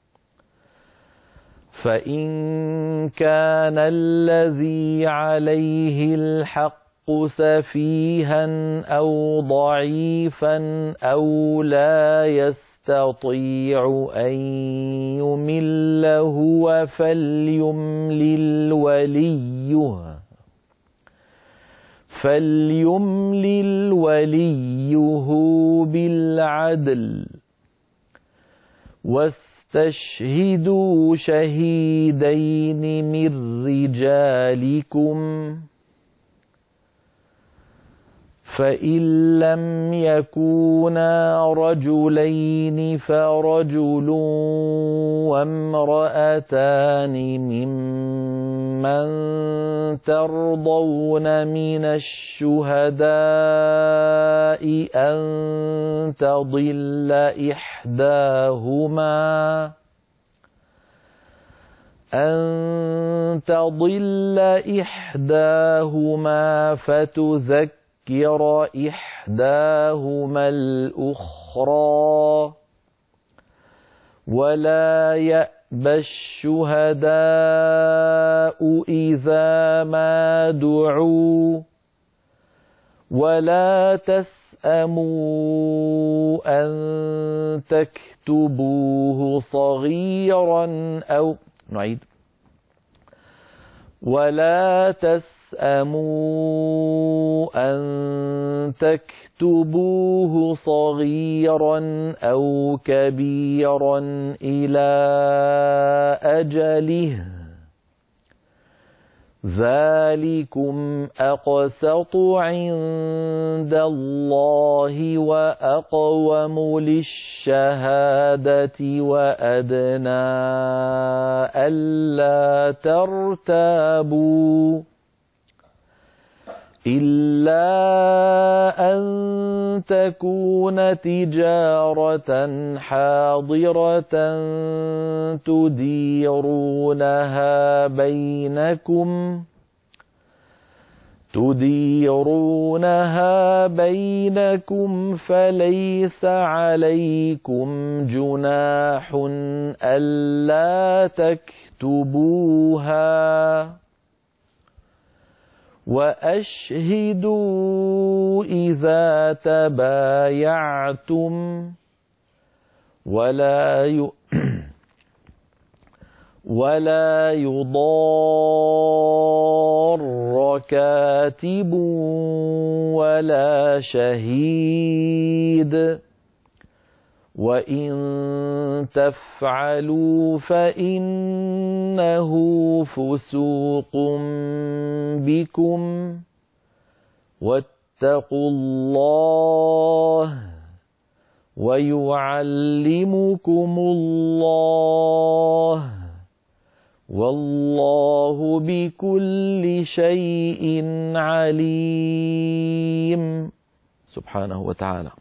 فإن كان الذي عليه الحق سفيها أو ضعيفا أو لا يستطيع أن يمل هو فليملل وليه فليملل وليه بالعدل واستشهدوا شهيدين من رجالكم فإن لم يكونا رجلين فرجل وامرأتان ممن ترضون من الشهداء أن تضل إحداهما أن تضل إحداهما فتذكر إحداهما الأخرى ولا يأبى الشهداء إذا ما دعوا ولا تسأموا أن تكتبوه صغيرا أو نعيد ولا تسأموا تسأموا أن تكتبوه صغيرا أو كبيرا إلى أجله ذلكم أقسط عند الله وأقوم للشهادة وأدنى ألا ترتابوا إلا أن تكون تجارة حاضرة تديرونها بينكم تديرونها بينكم فليس عليكم جناح ألا تكتبوها وأشهدوا إذا تبايعتم ولا ي... ولا يضار كاتب ولا شهيد وإن تفعلوا فإنه فسوق بكم واتقوا الله ويعلمكم الله والله بكل شيء عليم سبحانه وتعالى.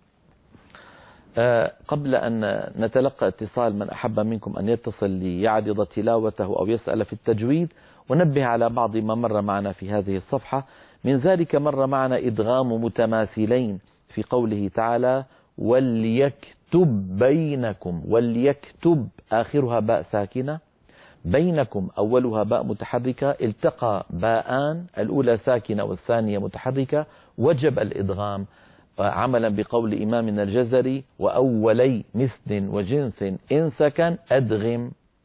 أه قبل أن نتلقى اتصال من أحب منكم أن يتصل ليعرض تلاوته أو يسأل في التجويد ونبه على بعض ما مر معنا في هذه الصفحة. من ذلك مر معنا إدغام متماثلين في قوله تعالى وليكتب بينكم، وليكتب آخرها باء ساكنة، بينكم أولها باء متحركة، التقى باءان الأولى ساكنة والثانية متحركة، وجب الإدغام عملا بقول إمامنا الجزري وأولي مثل وجنس إن سكن أدغم،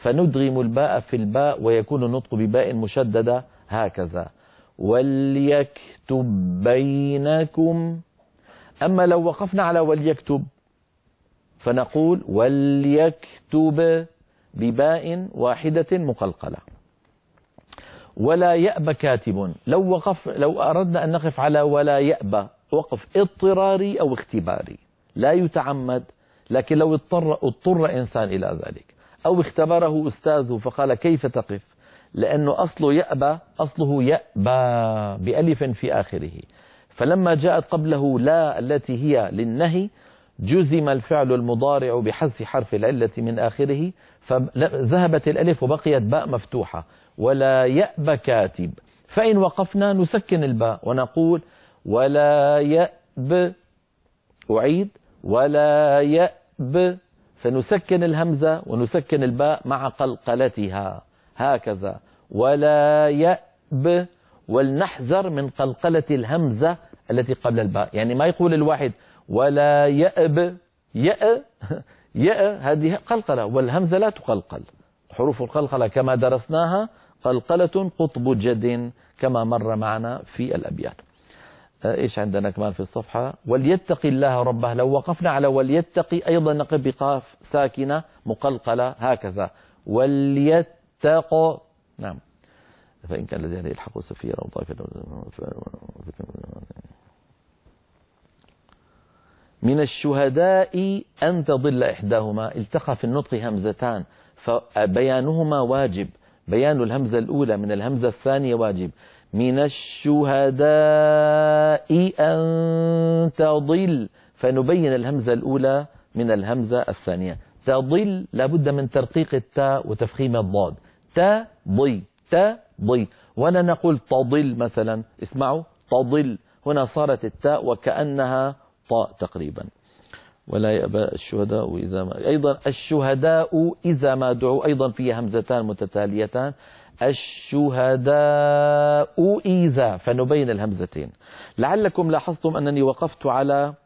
فندغم الباء في الباء ويكون النطق بباء مشددة هكذا. وليكتب بينكم. أما لو وقفنا على وليكتب فنقول وليكتب بباء واحدة مقلقلة. ولا يأبى كاتب. لو وقف لو أردنا أن نقف على ولا يأبى وقف اضطراري أو اختباري لا يتعمد، لكن لو اضطر اضطر إنسان إلى ذلك أو اختبره أستاذه فقال كيف تقف، لأنه أصله يأبى، أصله يأبى بألف في آخره، فلما جاءت قبله لا التي هي للنهي جزم الفعل المضارع بحذف حرف العلة من آخره، فذهبت الألف وبقيت باء مفتوحة. ولا يأبى كاتب. فإن وقفنا نسكن الباء ونقول ولا يأب. أعيد ولا يأب، فنسكن الهمزة ونسكن الباء مع قلقلتها هكذا. ولا يأب، ولنحذر من قلقلة الهمزة التي قبل الباء، يعني ما يقول الواحد ولا يأب يأ يأ هذه قلقلة، والهمزة لا تقلقل. حروف القلقلة كما درسناها قلقلة قطب جد كما مر معنا في الأبيات. إيش عندنا كمان في الصفحة؟ وليتقي الله ربه. لو وقفنا على وليتقي أيضا نقف بقاف ساكنة مقلقلة هكذا. وليتق. نعم. فإن كان الذين يلحقوا سفيرا أو طائفة من الشهداء أن تضل إحداهما. التقى في النطق همزتان فبيانهما واجب، بيان الهمزة الأولى من الهمزة الثانية واجب. من الشهداء أن تضل، فنبين الهمزة الأولى من الهمزة الثانية. تضل لابد من ترقيق التاء وتفخيم الضاد. تضي تضي، ولا نقول تضل مثلا. اسمعوا تضل، هنا صارت التاء وكأنها طاء تقريبا. ولا يأبى الشهداء إذا ما، أيضا الشهداء إذا ما دعوا أيضا فيها همزتان متتاليتان. الشهداء إذا، فنبين الهمزتين. لعلكم لاحظتم أنني وقفت على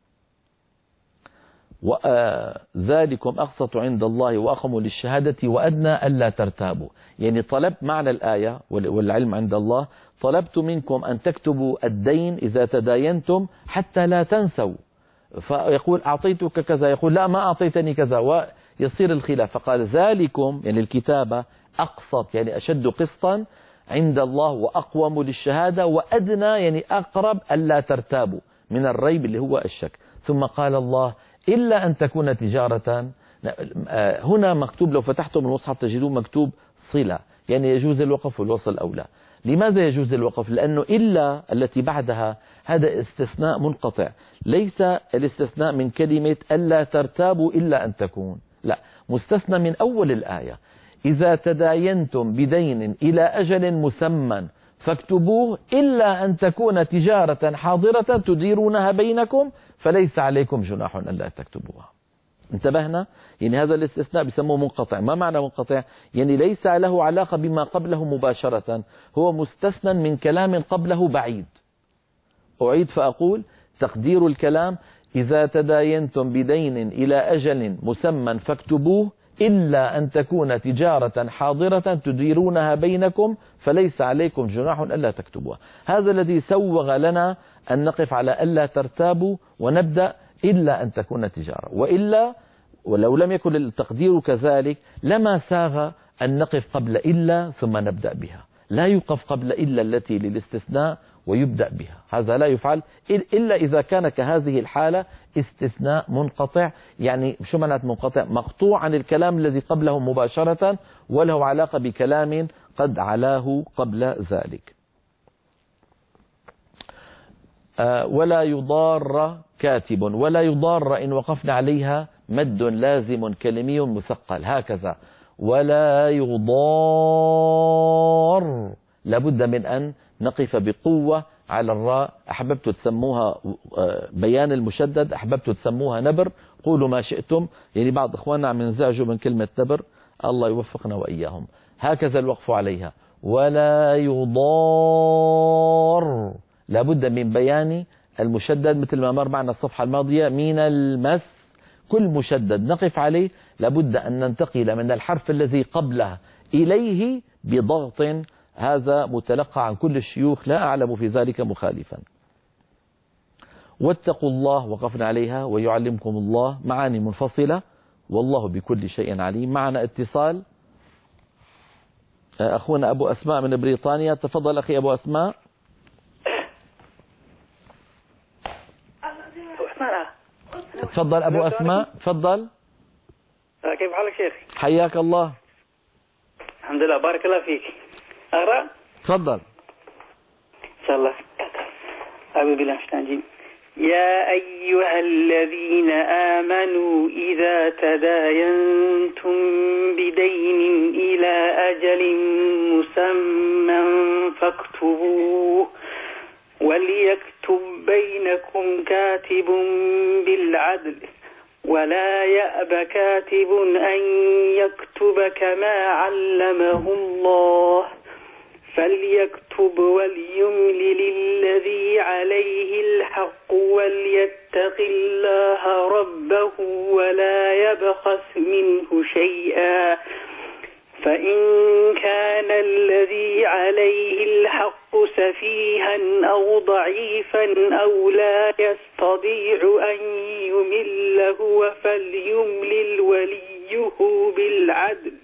ذلكم أقسط عند الله وأقوم للشهادة وأدنى ألا ترتابوا، يعني طلبت معنى الآية والعلم عند الله، طلبت منكم أن تكتبوا الدين إذا تداينتم حتى لا تنسوا. فيقول أعطيتك كذا، يقول لا ما أعطيتني كذا، ويصير الخلاف. فقال ذلكم يعني الكتابة أقسط يعني أشد قسطا عند الله وأقوم للشهادة وأدنى يعني أقرب ألا ترتابوا من الريب اللي هو الشك. ثم قال الله إلا أن تكون تجارة. هنا مكتوب لو فتحتم المصحف تجدون مكتوب صلة، يعني يجوز الوقف والوصل أولى. لماذا يجوز الوقف؟ لأنه إلا التي بعدها هذا استثناء منقطع، ليس الاستثناء من كلمة ألا ترتابوا إلا أن تكون، لا، مستثنى من أول الآية. إذا تداينتم بدين إلى أجل مسمى فاكتبوه إلا أن تكون تجارة حاضرة تديرونها بينكم فليس عليكم جناح ألا تكتبوها. انتبهنا؟ يعني هذا الاستثناء بيسموه منقطع. ما معنى منقطع؟ يعني ليس له علاقة بما قبله مباشرة، هو مستثنى من كلام قبله بعيد. أعيد فأقول تقدير الكلام إذا تداينتم بدين إلى أجل مسمى فاكتبوه إلا أن تكون تجارة حاضرة تديرونها بينكم فليس عليكم جناح ألا تكتبوها. هذا الذي سوغ لنا أن نقف على ألا ترتابوا ونبدأ إلا أن تكون تجارة، وإلا ولو لم يكن التقدير كذلك لما ساغ أن نقف قبل إلا ثم نبدأ بها. لا يقف قبل إلا التي للاستثناء ويبدأ بها، هذا لا يفعل إلا إذا كان كهذه الحالة استثناء منقطع. يعني شو معنات منقطع؟ مقطوع عن الكلام الذي قبله مباشرة وله علاقة بكلام قد علاه قبل ذلك. آه ولا يضار كاتب. ولا يضار إن وقفنا عليها مد لازم كلمي مثقل هكذا. ولا يضار، لابد من أن نقف بقوة على الراء. أحببت تسموها بيان المشدد، أحببت تسموها نبر، قولوا ما شئتم. يعني بعض إخواننا عم ينزعجوا من كلمة نبر، الله يوفقنا وإياهم. هكذا الوقف عليها. ولا يضار، لابد من بيان المشدد مثل ما مر معنا الصفحة الماضية. من المس كل مشدد نقف عليه لابد أن ننتقل من الحرف الذي قبله إليه بضغط. هذا متلقى عن كل الشيوخ، لا أعلم في ذلك مخالفا. واتقوا الله وقفنا عليها ويعلمكم الله، معاني منفصلة، والله بكل شيء عليم. معنا اتصال، أخونا أبو أسماء من بريطانيا. تفضل أخي أبو أسماء. تفضل أبو أسماء، تفضل. كيف حالك شيخ؟ حياك الله. الحمد لله، بارك الله فيك. أقرأ؟ تفضل. إن شاء الله. أعوذ بالله من الشيطان الرجيم. يا أيها الذين آمنوا إذا تداينتم بدين إلى أجل مسمى فاكتبوه، وليكتب بينكم كاتب بالعدل، ولا يأب كاتب أن يكتب كما علمه الله، فليكتب وليملل الذي عليه الحق وليتق الله ربه ولا يبخس منه شيئا، فإن كان الذي عليه الحق سفيها أو ضعيفا أو لا يستطيع أن يمل هو فليملل وليه بالعدل،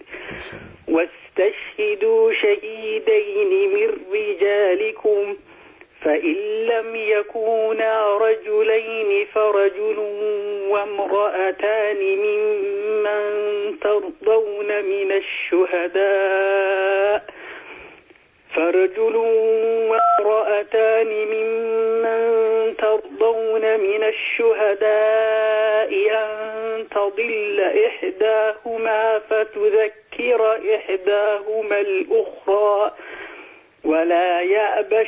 واستشهدوا شهيدين من رجالكم، فإن لم يكونا رجلين فرجل وامرأتان ممن ترضون من الشهداء فرجل وامرأتان ممن ترضون من الشهداء أن تضل إحداهما فتذكر إحداهما الأخرى، ولا يأبى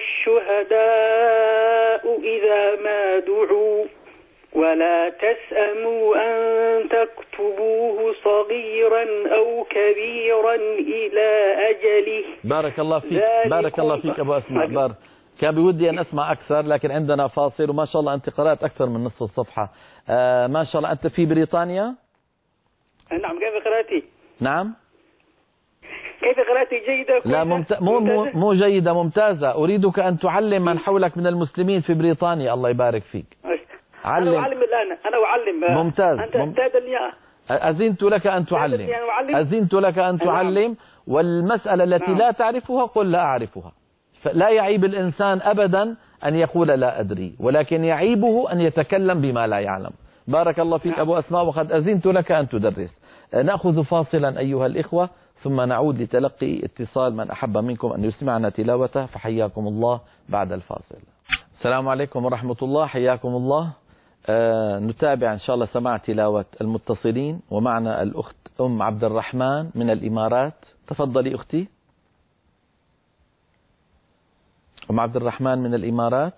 الشهداء إذا ما دعوا، ولا تسأموا أن تكتبوه صغيرا أو كبيرا إلى أجله. بارك الله فيك، بارك الله فيك أبو أسماء. بارك. كان بودي أن أسمع أكثر لكن عندنا فاصل، وما شاء الله أنت قرأت أكثر من نصف الصفحة. آه ما شاء الله. أنت في بريطانيا؟ نعم. كيف قرأتي؟ نعم. كيف قرأتي؟ جيدة؟ لا ممت... مو مو مو جيدة، ممتازة. أريدك أن تعلم من حولك من المسلمين في بريطانيا. الله يبارك فيك. علم. أنا أعلم الآن، أنا أعلم. ممتاز. أنت مم... تدلني. أذنت لك أن تعلم. أذنت لك أن تعلم. والمسألة التي لا تعرفها قل لا أعرفها. فلا يعيب الإنسان أبدا أن يقول لا أدري، ولكن يعيبه أن يتكلم بما لا يعلم. بارك الله فيك أبو أسماء، وقد أذنت لك أن تدرس. نأخذ فاصلا أيها الإخوة ثم نعود لتلقي اتصال من أحب منكم أن يسمعنا تلاوته، فحياكم الله بعد الفاصل. السلام عليكم ورحمة الله، حياكم الله. آه نتابع إن شاء الله سماع تلاوة المتصلين، ومعنا الأخت أم عبد الرحمن من الإمارات. تفضلي أختي أم عبد الرحمن من الإمارات.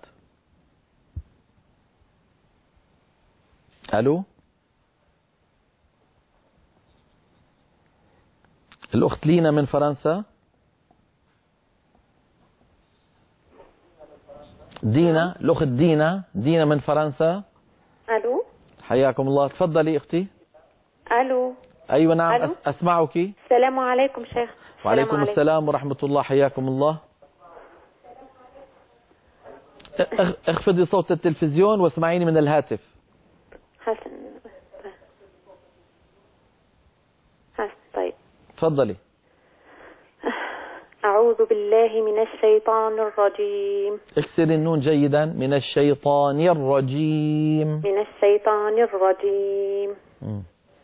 ألو. الأخت لينا من فرنسا. دينا، الأخت دينا، دينا من فرنسا. ألو. حياكم الله. تفضلي أختي. ألو. أيوة نعم. ألو. أسمعك. السلام عليكم شيخ. وعليكم عليكم. السلام ورحمة الله، حياكم الله. اخفضي صوت التلفزيون واسمعيني من الهاتف. حسن. حسن. طيب تفضلي. أعوذ بالله من الشيطان الرجيم. اكسري النون جيدا. من الشيطان الرجيم. من الشيطان الرجيم. م.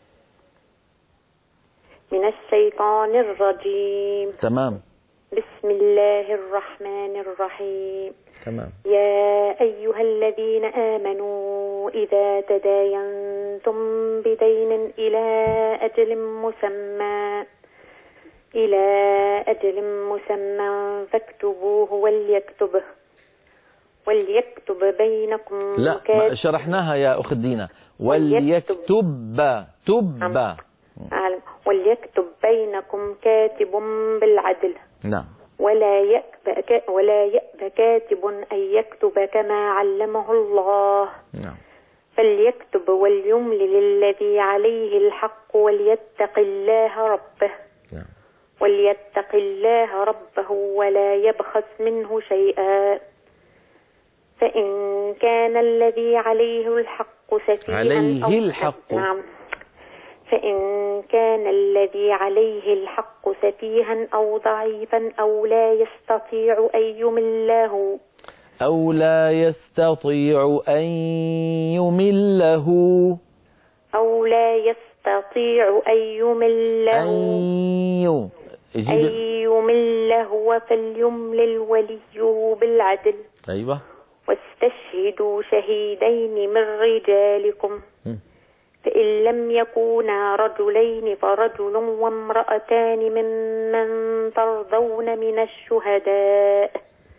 من الشيطان الرجيم. تمام. بسم الله الرحمن الرحيم. تمام. يا أيها الذين آمنوا إذا تداينتم بدين إلى أجل مسمى إلى أجل مسمى فاكتبوه وليكتب وليكتب بينكم. لا كاتب. شرحناها يا أخت دينا. وليكتب تب وليكتب بينكم كاتب بالعدل. نعم. ولا يأب ولا يأب كاتب أن يكتب كما علمه الله. نعم. فليكتب وليملل الذي عليه الحق وليتق الله ربه وليتق الله ربه ولا يبخس منه شيئا. فإن كان الذي عليه الحق سفيها عليه أو الحق نعم فإن كان الذي عليه الحق سفيها أو ضعيفا أو لا يستطيع أن يمله أو لا يستطيع أن يمله أو لا يستطيع أن يمله أن أن يمله فليملل وليه بالعدل. أيوة. واستشهدوا شهيدين من رجالكم م. فإن لم يكونا رجلين فرجل وامرأتان ممن ترضون من الشهداء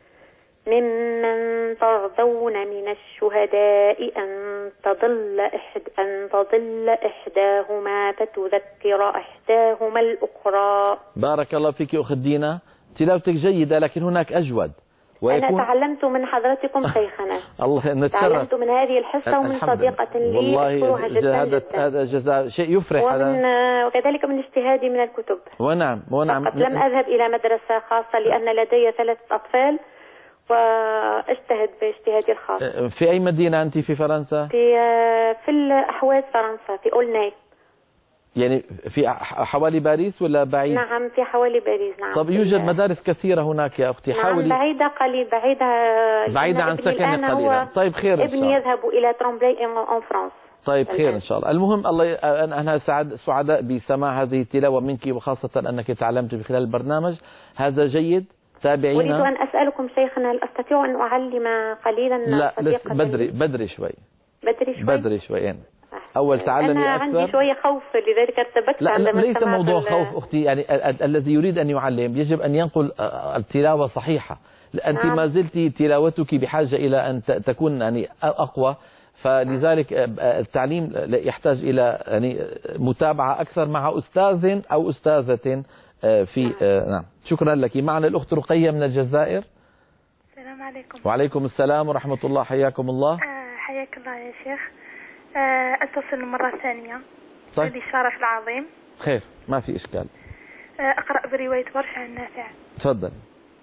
ممن ترضون من الشهداء أن تضل إحد أن تضل إحداهما فتذكر إحداهما الأخرى. بارك الله فيك أخت دينا، تلاوتك جيدة لكن هناك أجود. ويكون أنا تعلمت من حضرتكم شيخنا. الله نتشرف. تعلمت من هذه الحصة ومن صديقة لي والله جدا هذا جدا. هذا جزاء شيء يفرح. ومن وكذلك من اجتهادي من الكتب. ونعم ونعم. فقط لم أذهب إلى مدرسة خاصة لأن لدي ثلاث أطفال واجتهد باجتهادي الخاص. في أي مدينة أنت في فرنسا؟ في في الأحواز فرنسا في أولناي. يعني في حوالي باريس ولا بعيد؟ نعم في حوالي باريس. نعم. طب يوجد مدارس كثيرة هناك يا أختي. نعم حاولي. بعيدة قليل بعيدة بعيدة عن سكنك قليلا. طيب خير إن شاء الله. ابني يذهب إلى ترومبلي إن فرنسا. طيب خير إن شاء الله. المهم الله أنا سعد سعداء بسماع هذه التلاوة منك، وخاصة أنك تعلمت في خلال البرنامج، هذا جيد. تابعينا. أريد أن أسألكم شيخنا، هل أستطيع أن أعلم قليلا؟ لا لسه بدري بدري شوي. بدري شوي. بدري شوي. الأول تعلمي أنا أكثر. عندي شوية خوف لذلك ارتبكت. لا عندما ليس موضوع خوف أختي، يعني الذي يريد أن يعلم يجب أن ينقل التلاوة صحيحة. أنت ما زلت تلاوتك بحاجة إلى أن تكون يعني أقوى، فلذلك التعليم يحتاج إلى يعني متابعة أكثر مع أستاذ أو أستاذة في. نعم شكرا لك. معنا الأخت رقية من الجزائر. السلام عليكم. وعليكم السلام ورحمة الله، حياكم الله. آه حياك الله يا شيخ. آه أتصل مرة ثانية. طيب. بالشرف العظيم. خير ما في إشكال. آه أقرأ برواية ورش عن نافع. تفضل.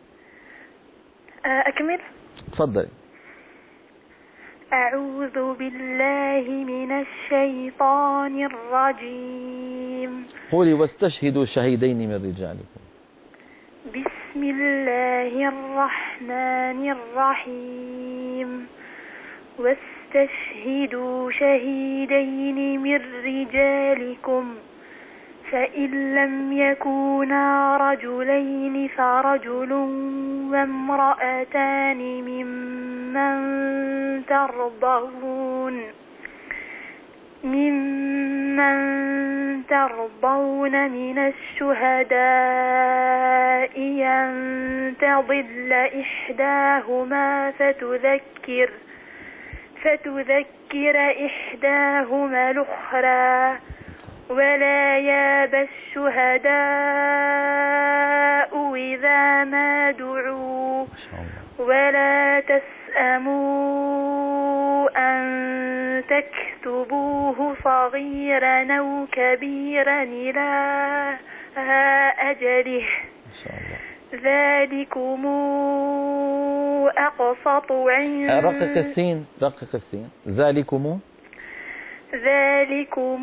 آه أكمل. تفضل. أعوذ بالله من الشيطان الرجيم. قولي واستشهدوا شهيدين من رجالكم. بسم الله الرحمن الرحيم. واستشهدوا شهيدين من رجالكم فإن لم يكونا رجلين فرجل وامرأتان ممن ترضون ممن ترضون من الشهداء أن تضل إحداهما فتذكر فتذكر إحداهما الأخرى ولا يابى الشهداء إذا ما دعوا ولا تسأموا أن تكتبوه صغيرا أو كبيرا إلى أجله ذلكم أقسط عند رقق السين رقق السين ذلكم ذلكم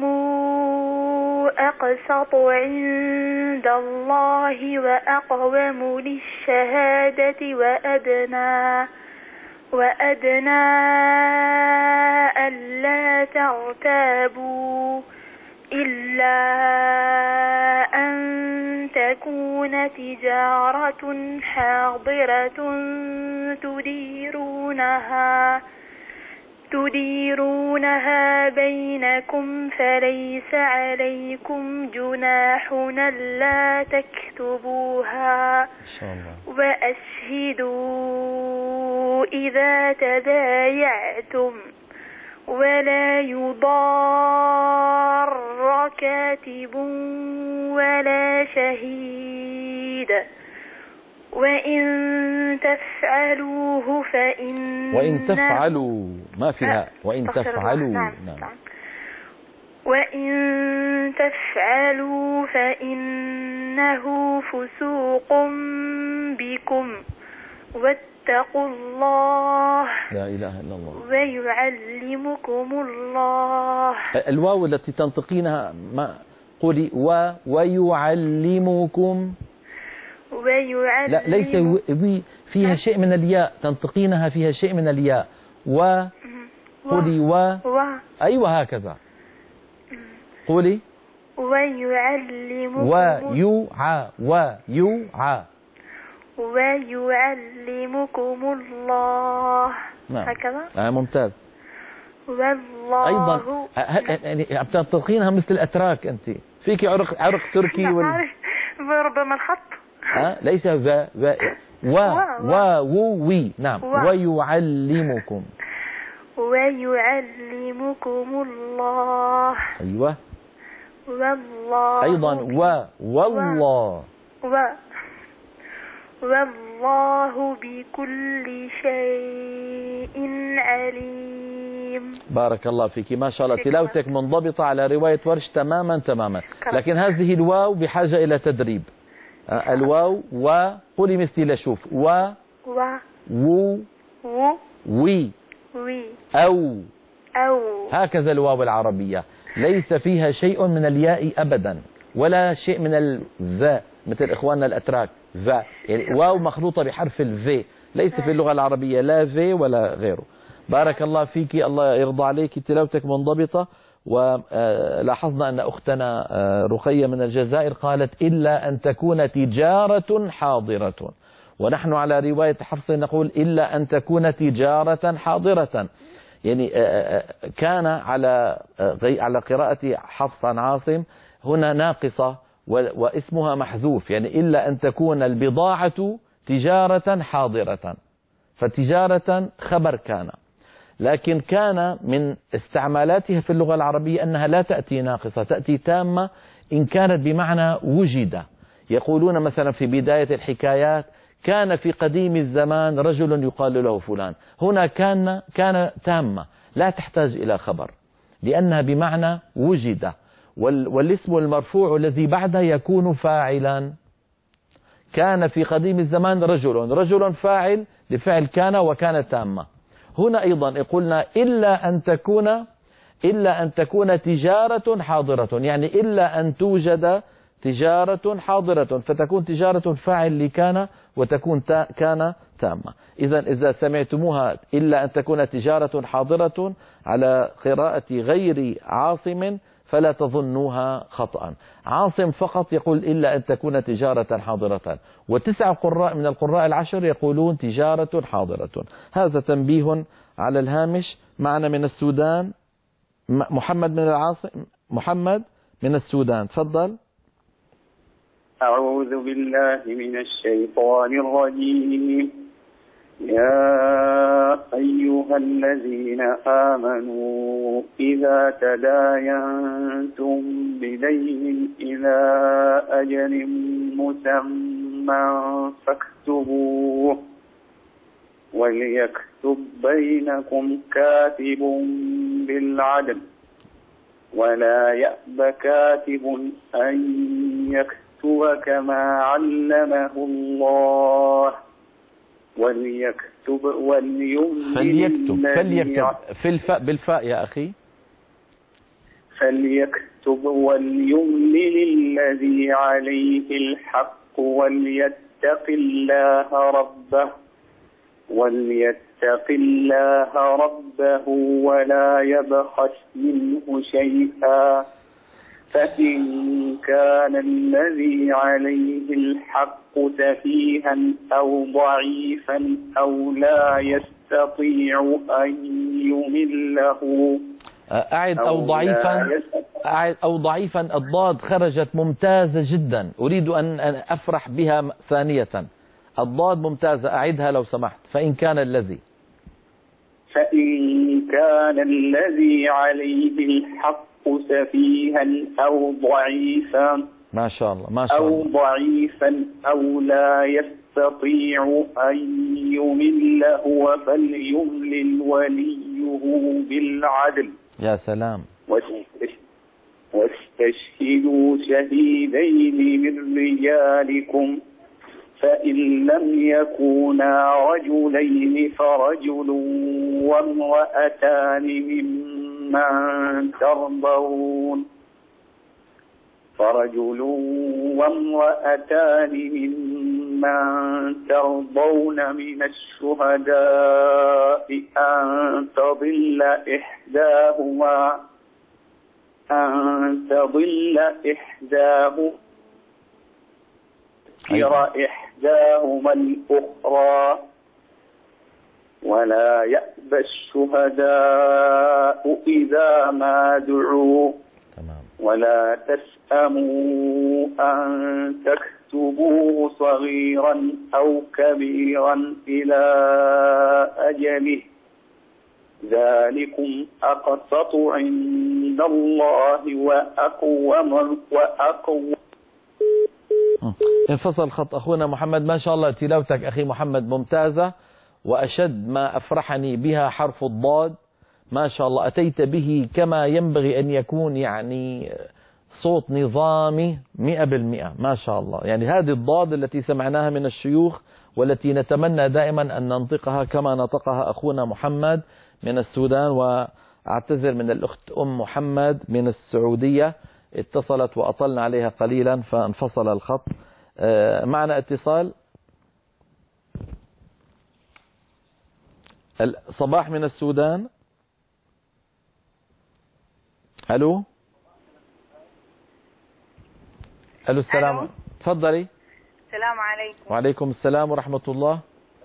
أقسط عند الله وأقوم للشهادة وأدنى وأدنى ألا ترتابوا إلا أن تكون تجارة حاضرة تديرونها تديرونها بينكم فليس عليكم جناح ألا تكتبوها وأشهدوا إذا تبايعتم ولا يضار كاتب ولا شهيد وإن تفعلوه فإنه وإن تفعلوا ما فيها وإن تفعلوا. نعم. نعم. وإن تفعلوا فإنه فسوق بكم واتقوا الله لا إله إلا الله ويعلمكم الله. الواو التي تنطقينها ما قولي و ويعلمكم. ويعلم لا ليس وي فيها شيء من الياء، تنطقينها فيها شيء من الياء. و قولي و, و. أيوة هكذا قولي ويعلمكم ويوعى ويوعى ويعلمكم الله. نعم. هكذا. آه ممتاز. والله أيضا يعني تنطقينها مثل الأتراك. أنت فيك عرق عرق تركي ولا ربما الخط. ها ليس ذا ذا و و وي. نعم. ويعلمكم ويعلمكم الله. أيوة. والله أيضا و والله و والله بكل شيء عليم. بارك الله فيك ما شاء الله تلاوتك منضبطة على رواية ورش تماما تماما. لكن هذه الواو بحاجة إلى تدريب. الواو و قولي مثلي لشوف و و و و وي وي أو أو. هكذا الواو العربية ليس فيها شيء من الياء أبدا ولا شيء من الذا مثل إخواننا الأتراك ذا، يعني واو مخلوطة بحرف الفي، ليس في اللغة العربية لا في ولا غيره. بارك الله فيك الله يرضى عليك تلاوتك منضبطة. ولاحظنا أن أختنا رقية من الجزائر قالت إلا أن تكون تجارة حاضرة، ونحن على رواية حفص نقول إلا أن تكون تجارة حاضرة، يعني كان على على قراءة حفص عن عاصم هنا ناقصة واسمها محذوف، يعني إلا أن تكون البضاعة تجارة حاضرة، فتجارة خبر كان، لكن كان من استعمالاتها في اللغة العربية أنها لا تأتي ناقصة، تأتي تامة إن كانت بمعنى وجد. يقولون مثلا في بداية الحكايات كان في قديم الزمان رجل يقال له فلان، هنا كان كان تامة لا تحتاج إلى خبر لأنها بمعنى وجد، والاسم المرفوع الذي بعدها يكون فاعلا. كان في قديم الزمان رجل، رجل فاعل لفعل كان وكان تامة. هنا أيضا قلنا إلا أن تكون إلا أن تكون تجارة حاضرة، يعني إلا أن توجد تجارة حاضرة، فتكون تجارة فاعل لكان وتكون تا كان تامة. إذا إذا سمعتموها إلا أن تكون تجارة حاضرة على قراءة غير عاصم فلا تظنوها خطأ. عاصم فقط يقول إلا أن تكون تجارة حاضرة، وتسع قراء من القراء العشر يقولون تجارة حاضرة. هذا تنبيه على الهامش. معنا من السودان محمد من العاصم، محمد من السودان، تفضل. أعوذ بالله من الشيطان الرجيم. يا أيها الذين آمنوا إذا تداينتم بدين إلى أجل مسمى فاكتبوه، وليكتب بينكم كاتب بالعدل، ولا يأب كاتب أن يكتب كما علمه الله، وليكتب وليملل فليكتب فليكتب في الفاء بالفاء يا أخي، فليكتب وليملل الذي عليه الحق وليتق الله ربه وليتق الله ربه ولا يبخس منه شيئا، فإن كان الذي عليه الحق سفيها أو ضعيفا أو لا يستطيع أن يمله. أعد أو ضعيفا أعد أو ضعيفا الضاد خرجت ممتازة جدا، أريد أن أفرح بها ثانية. الضاد ممتازة، أعدها لو سمحت. فإن كان الذي فإن كان الذي عليه الحق سفيها أو ضعيفا ما شاء الله ما شاء الله. أو ضعيفا أو لا يستطيع أن يمل هو فليملل وليه بالعدل. يا سلام. واستشهدوا شهيدين من رجالكم فإن لم يكونا رجلين فرجل وامرأتان ممن ترضون فرجل وامرأتان ممن ترضون من الشهداء أن تضل إحداهما أن تضل إحداهما تذكر إحداهما الأخرى ولا يأبى الشهداء إذا ما دعوا ولا تسأموا أن تكتبوه صغيرا أو كبيرا إلى أجله ذلكم أقسط عند الله وأقوم وأقوم. انفصل خط أخونا محمد. ما شاء الله تلاوتك أخي محمد ممتازة، وأشد ما أفرحني بها حرف الضاد. ما شاء الله أتيت به كما ينبغي أن يكون، يعني صوت نظامي مئة بالمئة ما شاء الله. يعني هذه الضاد التي سمعناها من الشيوخ والتي نتمنى دائما أن ننطقها كما نطقها أخونا محمد من السودان. وأعتذر من الأخت أم محمد من السعودية، اتصلت وأطلنا عليها قليلا فانفصل الخط. معنا اتصال. صباح من السودان. الو الو السلام. ألو. تفضلي. السلام عليكم. وعليكم السلام ورحمة الله.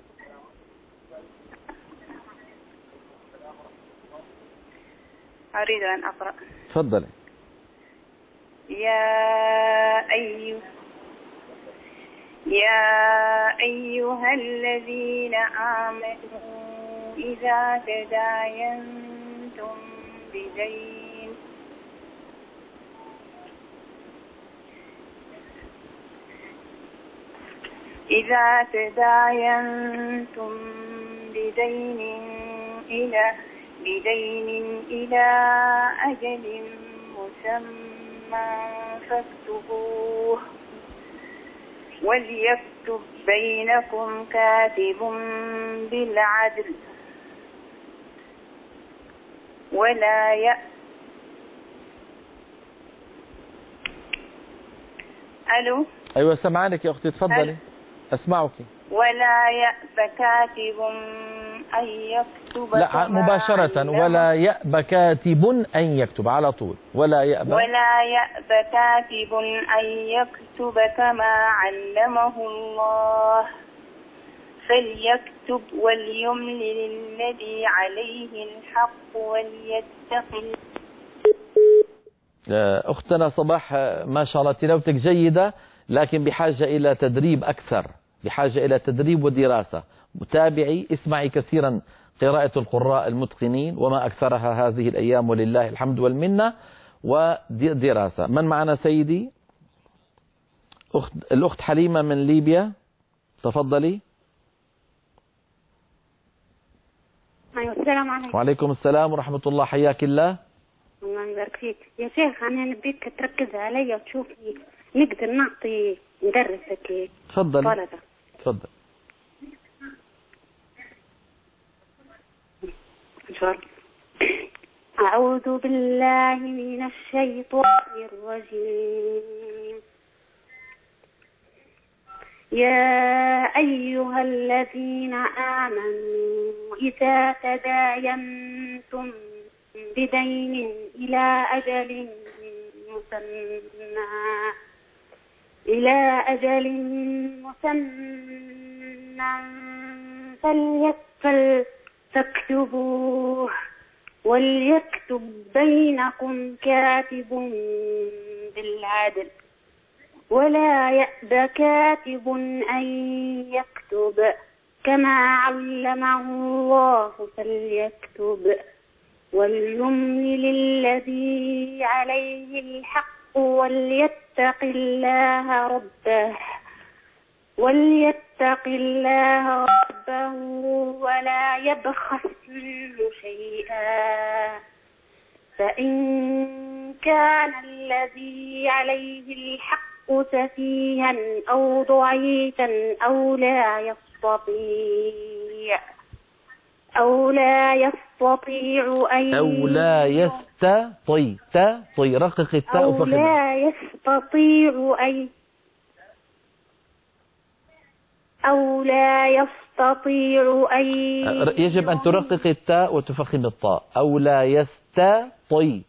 أريد أن أقرأ. تفضلي. يا أيها يا أيها الذين آمنوا إذا تداينتم بدين إذا تداينتم بدين إلى بدين إلى أجل مسمى فاكتبوه وليكتب بينكم كاتب بالعدل ولا ي... ألو. أيوة سمعانك يا أختي تفضلي. أسمعك. ولا يأبى كاتب أن يكتب. لا مباشرة. ولا يأبى كاتب أن يكتب على طول. ولا يأبى ولا يأبى كاتب أن يكتب كما علمه الله فليكتب وليملل الذي عليه الحق وليتق. أختنا صباح ما شاء الله تلاوتك جيدة، لكن بحاجة إلى تدريب أكثر، بحاجة إلى تدريب ودراسة. متابعي اسمعي كثيرا قراءة القراء المتقنين وما أكثرها هذه الأيام ولله الحمد والمنة، ودراسة. من معنا سيدي؟ أخت الأخت حليمة من ليبيا، تفضلي. أيوة السلام عليكم. وعليكم السلام ورحمة الله، حياك الله. الله يبارك فيك يا شيخ. أنا نبيك تركز علي وتشوفي نقدر نعطي ندرسك. تفضلي تفضل. أعوذ بالله من الشيطان الرجيم. يا أيها الذين آمنوا إذا تداينتم بدين إلى أجل مسمى إلى أجل مسمى فليكتبوه وليكتب بينكم كاتب بالعدل ولا يأبى كاتب أن يكتب كما علمه الله فليكتب وليملل الذي عليه الحق وليتق الله ربه وليتق الله ربه ولا يبخس منه شيئا فإن كان الذي عليه الحق سفيها أو ضعيفا أو لا يستطيع أو لا يستطيع أن أو لا يستطيع تا طي رقق التاء أو وفخذ لا يستطيع أن أو لا يستطيع أن يجب أن ترقق التاء وتفخم الطاء. أو لا يستطيع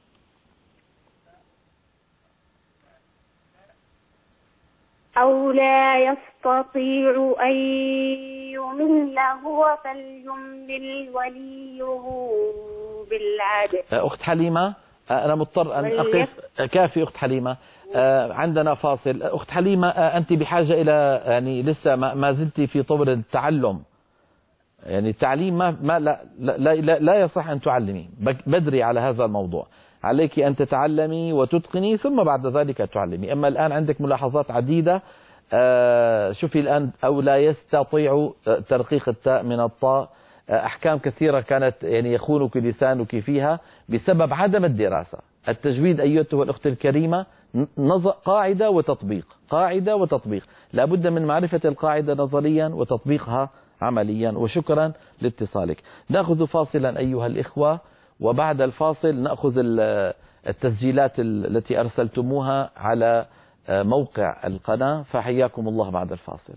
أو لا يستطيع أن يمل هو فليملل وليه بالعدل. أخت حليمة أنا مضطر أن أقف. كافي أخت حليمة، عندنا فاصل. أخت حليمة أنت بحاجة إلى يعني لسه ما زلت في طور التعلم، يعني التعليم ما, ما لا, لا, لا, لا يصح أن تعلمي بدري على هذا الموضوع. عليك أن تتعلمي وتتقني ثم بعد ذلك تعلمي. أما الآن عندك ملاحظات عديدة. شوفي الآن أو لا يستطيع ترقيق التاء من الطاء. أحكام كثيرة كانت يعني يخونك لسانك فيها بسبب عدم الدراسة. التجويد أيتها الأخت الكريمة قاعدة وتطبيق، قاعدة وتطبيق، لابد من معرفة القاعدة نظريا وتطبيقها عمليا. وشكرا لاتصالك. نأخذ فاصلا أيها الإخوة، وبعد الفاصل نأخذ التسجيلات التي أرسلتموها على موقع القناة. فحياكم الله بعد الفاصل.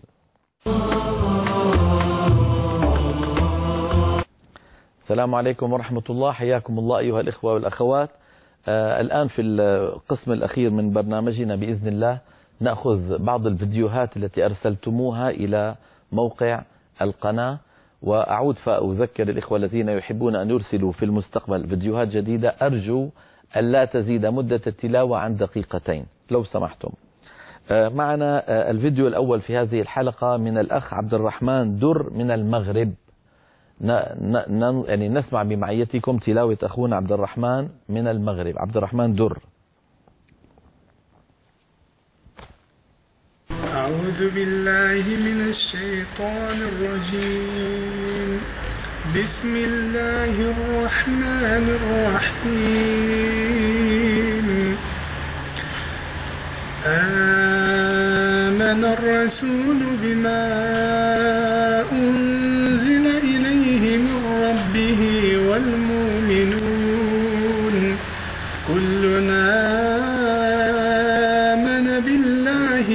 السلام عليكم ورحمة الله. حياكم الله أيها الإخوة والأخوات. آه الآن في القسم الأخير من برنامجنا بإذن الله نأخذ بعض الفيديوهات التي أرسلتموها إلى موقع القناة، وأعود فأذكر الإخوة الذين يحبون أن يرسلوا في المستقبل فيديوهات جديدة أرجو أن لا تزيد مدة التلاوة عن دقيقتين لو سمحتم. آه معنا آه الفيديو الأول في هذه الحلقة من الأخ عبد الرحمن در من المغرب. ن ن يعني نسمع بمعيتكم تلاوة أخونا عبد الرحمن من المغرب. عبد الرحمن در. أعوذ بالله من الشيطان الرجيم. بسم الله الرحمن الرحيم. آمن الرسول بما أنزل إليه من ربه والمؤمنون كلنا آمن بالله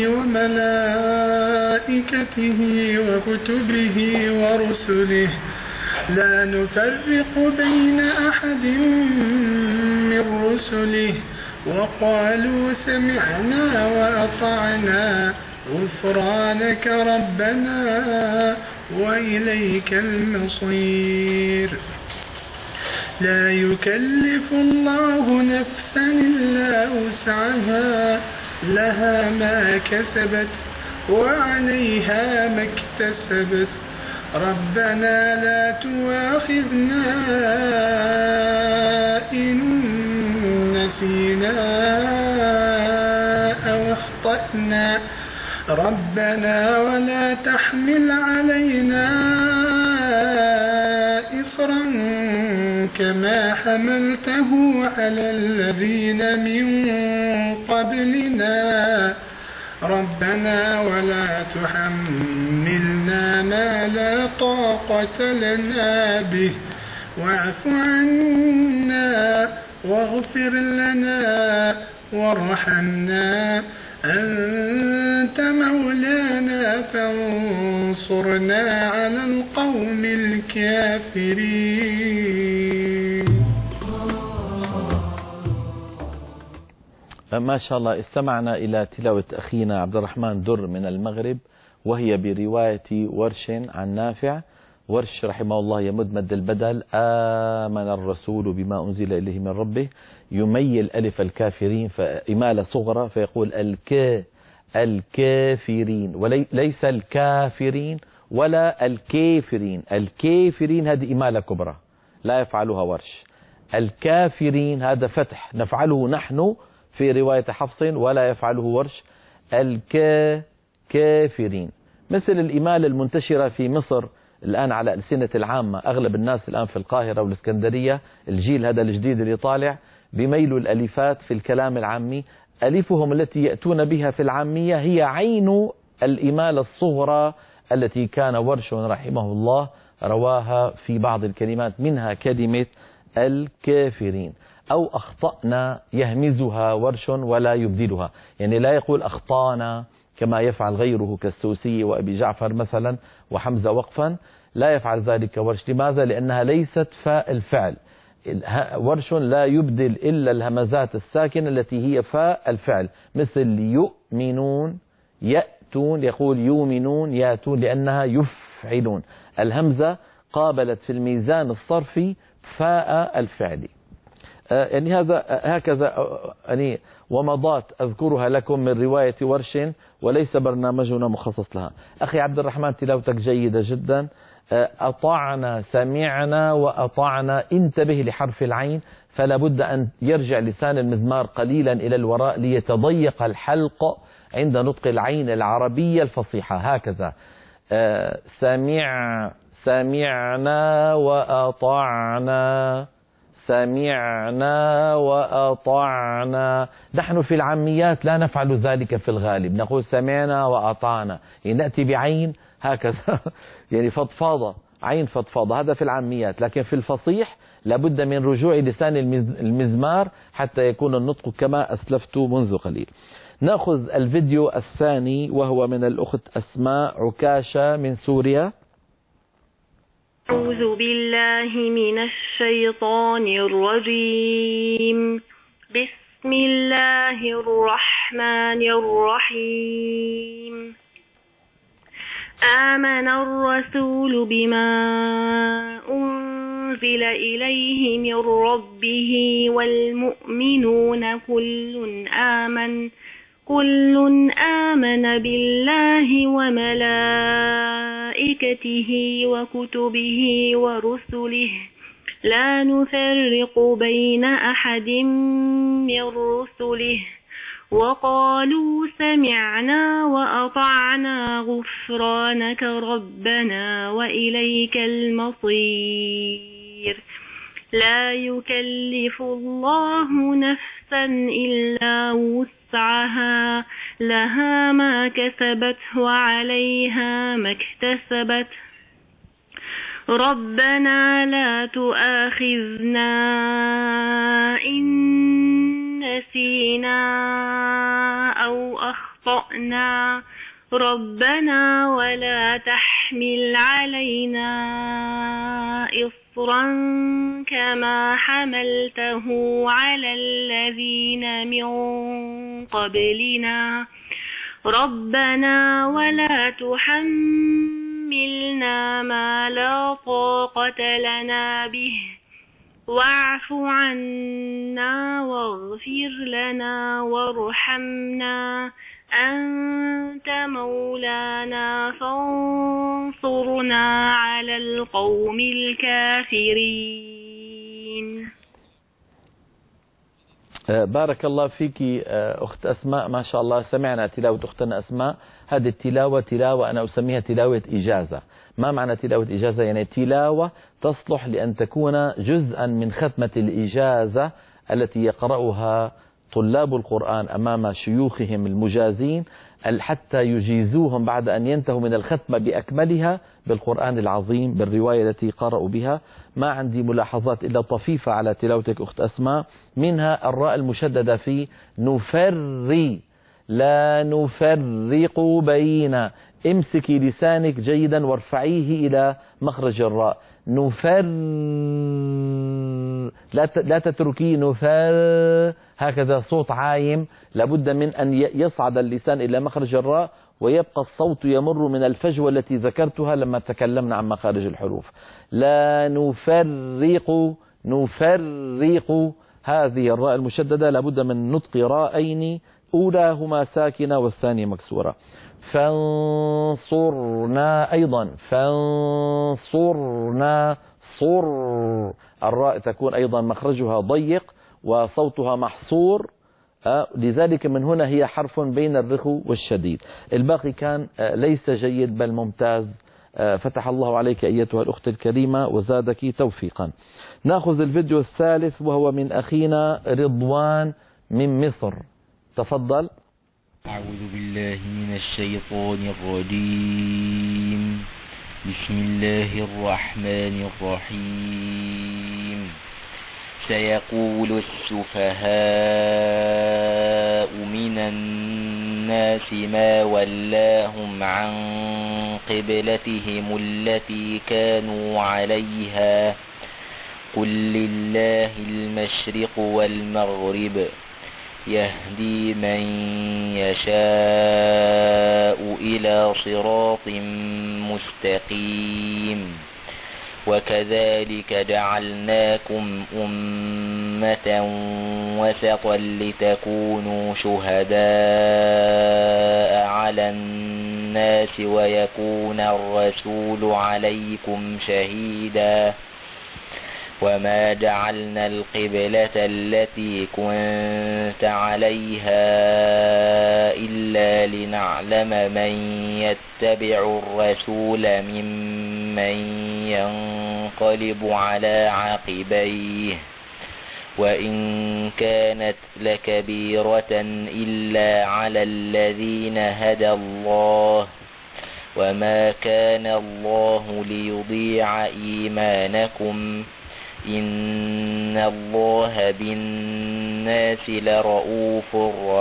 وملائكته وكتبه ورسله لا نفرق بين أحد من رسله وقالوا سمعنا وأطعنا غفرانك ربنا وإليك المصير. لا يكلف الله نفسا إلا وسعها لها ما كسبت وعليها ما اكتسبت ربنا لا تؤاخذنا إن نسينا أو اخطأنا ربنا ولا تحمل علينا إصرا كما حملته على الذين من قبلنا ربنا ولا تحملنا ما لا طاقة لنا به واعف عنا واغفر لنا وارحمنا أنت مولانا فانصرنا على القوم الكافرين. ما شاء الله استمعنا إلى تلاوة أخينا عبد الرحمن در من المغرب، وهي برواية ورش عن نافع. ورش رحمه الله يمد مد البدل آمن الرسول بما أنزل إليه من ربه، يميل ألف الكافرين فإمالة صغرى فيقول الك الكافرين وليس الكافرين ولا الكافرين. الكافرين هذه إمالة كبرى لا يفعلها ورش. الكافرين هذا فتح نفعله نحن في رواية حفص ولا يفعله ورش الكافرين. مثل الإمالة المنتشرة في مصر الآن على ألسنة العامة، أغلب الناس الآن في القاهرة والإسكندرية، الجيل هذا الجديد اللي طالع بيميلوا الألفات في الكلام العامي، ألفهم التي يأتون بها في العامية هي عين الإمالة الصغرى التي كان ورش رحمه الله رواها في بعض الكلمات، منها كلمة الكافرين. أو أخطأنا يهمزها ورش ولا يبدلها، يعني لا يقول أخطانا كما يفعل غيره كالسوسي وأبي جعفر مثلا وحمزة وقفا، لا يفعل ذلك ورش. لماذا؟ لأنها ليست فاء الفعل. ورش لا يبدل إلا الهمزات الساكنة التي هي فاء الفعل، مثل يؤمنون يأتون، يقول يؤمنون يأتون لأنها يفعلون. الهمزة قابلت في الميزان الصرفي فاء الفعل. يعني هذا هكذا يعني ومضات أذكرها لكم من رواية ورش وليس برنامجنا مخصص لها. أخي عبد الرحمن تلاوتك جيدة جدا. أطعنا سمعنا وأطعنا، انتبه لحرف العين، فلا بد أن يرجع لسان المزمار قليلا إلى الوراء ليتضيق الحلق عند نطق العين العربية الفصيحة. هكذا سمع سمعنا وأطعنا سمعنا وأطعنا. نحن في العاميات لا نفعل ذلك في الغالب، نقول سمعنا وأطعنا، يعني نأتي بعين هكذا يعني فضفاضة، عين فضفاضة، هذا في العاميات. لكن في الفصيح لابد من رجوع لسان المزمار حتى يكون النطق كما أسلفت منذ قليل. نأخذ الفيديو الثاني وهو من الأخت أسماء عكاشة من سوريا. أعوذ بالله من الشيطان الرجيم. بسم الله الرحمن الرحيم. آمن الرسول بما أنزل إليه من ربه والمؤمنون كل آمن كل آمن بالله وملائكته وكتبه ورسله لا نفرق بين أحد من رسله وقالوا سمعنا وأطعنا غفرانك ربنا وإليك المصير. لا يكلف الله نفسا إلا وسعها، لها ما كسبت وعليها ما اكتسبت. ربنا لا تؤاخذنا إن نسينا أو أخطأنا، ربنا ولا تحمل علينا إصرا كما حملته على الذين من قبلنا، ربنا ولا تحملنا ما لا طاقة لنا به، واعف عنا واغفر لنا وارحمنا أنت مولانا فانصرنا على القوم الكافرين. بارك الله فيك أخت أسماء، ما شاء الله سمعنا تلاوة أختنا أسماء. هذه التلاوة تلاوة أنا أسميها تلاوة إجازة. ما معنى تلاوة إجازة؟ يعني تلاوة تصلح لأن تكون جزءا من ختمة الإجازة التي يقرأها طلاب القرآن أمام شيوخهم المجازين حتى يجيزوهم بعد أن ينتهوا من الختمة بأكملها بالقرآن العظيم بالرواية التي قرأوا بها. ما عندي ملاحظات إلا طفيفة على تلاوتك أخت أسماء، منها الراء المشددة في نفري، لا نفرق بين، امسكي لسانك جيدا وارفعيه إلى مخرج الراء. نفر لا لا تتركيه نفر، هكذا صوت عايم، لابد من أن يصعد اللسان إلى مخرج الراء ويبقى الصوت يمر من الفجوة التي ذكرتها لما تكلمنا عن مخارج الحروف. لا نفرق نفرق، هذه الراء المشددة لابد من نطق راءين، أولاهما ساكنة والثانية مكسورة. فانصرنا أيضا، فانصرنا صر، الراء تكون أيضا مخرجها ضيق وصوتها محصور آه لذلك من هنا هي حرف بين الرخو والشديد. الباقي كان آه ليس جيد بل ممتاز. آه فتح الله عليك أيتها الأخت الكريمة وزادك توفيقا. نأخذ الفيديو الثالث وهو من أخينا رضوان من مصر. تفضل. أعوذ بالله من الشيطان الرجيم. بسم الله الرحمن الرحيم. سيقول السفهاء من الناس ما ولاهم عن قبلتهم التي كانوا عليها قل لله المشرق والمغرب يهدي من يشاء إلى صراط مستقيم. وكذلك جعلناكم أمة وسطا لتكونوا شهداء على الناس ويكون الرسول عليكم شهيدا. وما جعلنا القبلة التي كنت عليها إلا لنعلم من يتبع الرسول ممن ينقلب على عقبيه وإن كانت لكبيرة إلا على الذين هدى الله وما كان الله ليضيع إيمانكم إن الله بالناس لرؤوف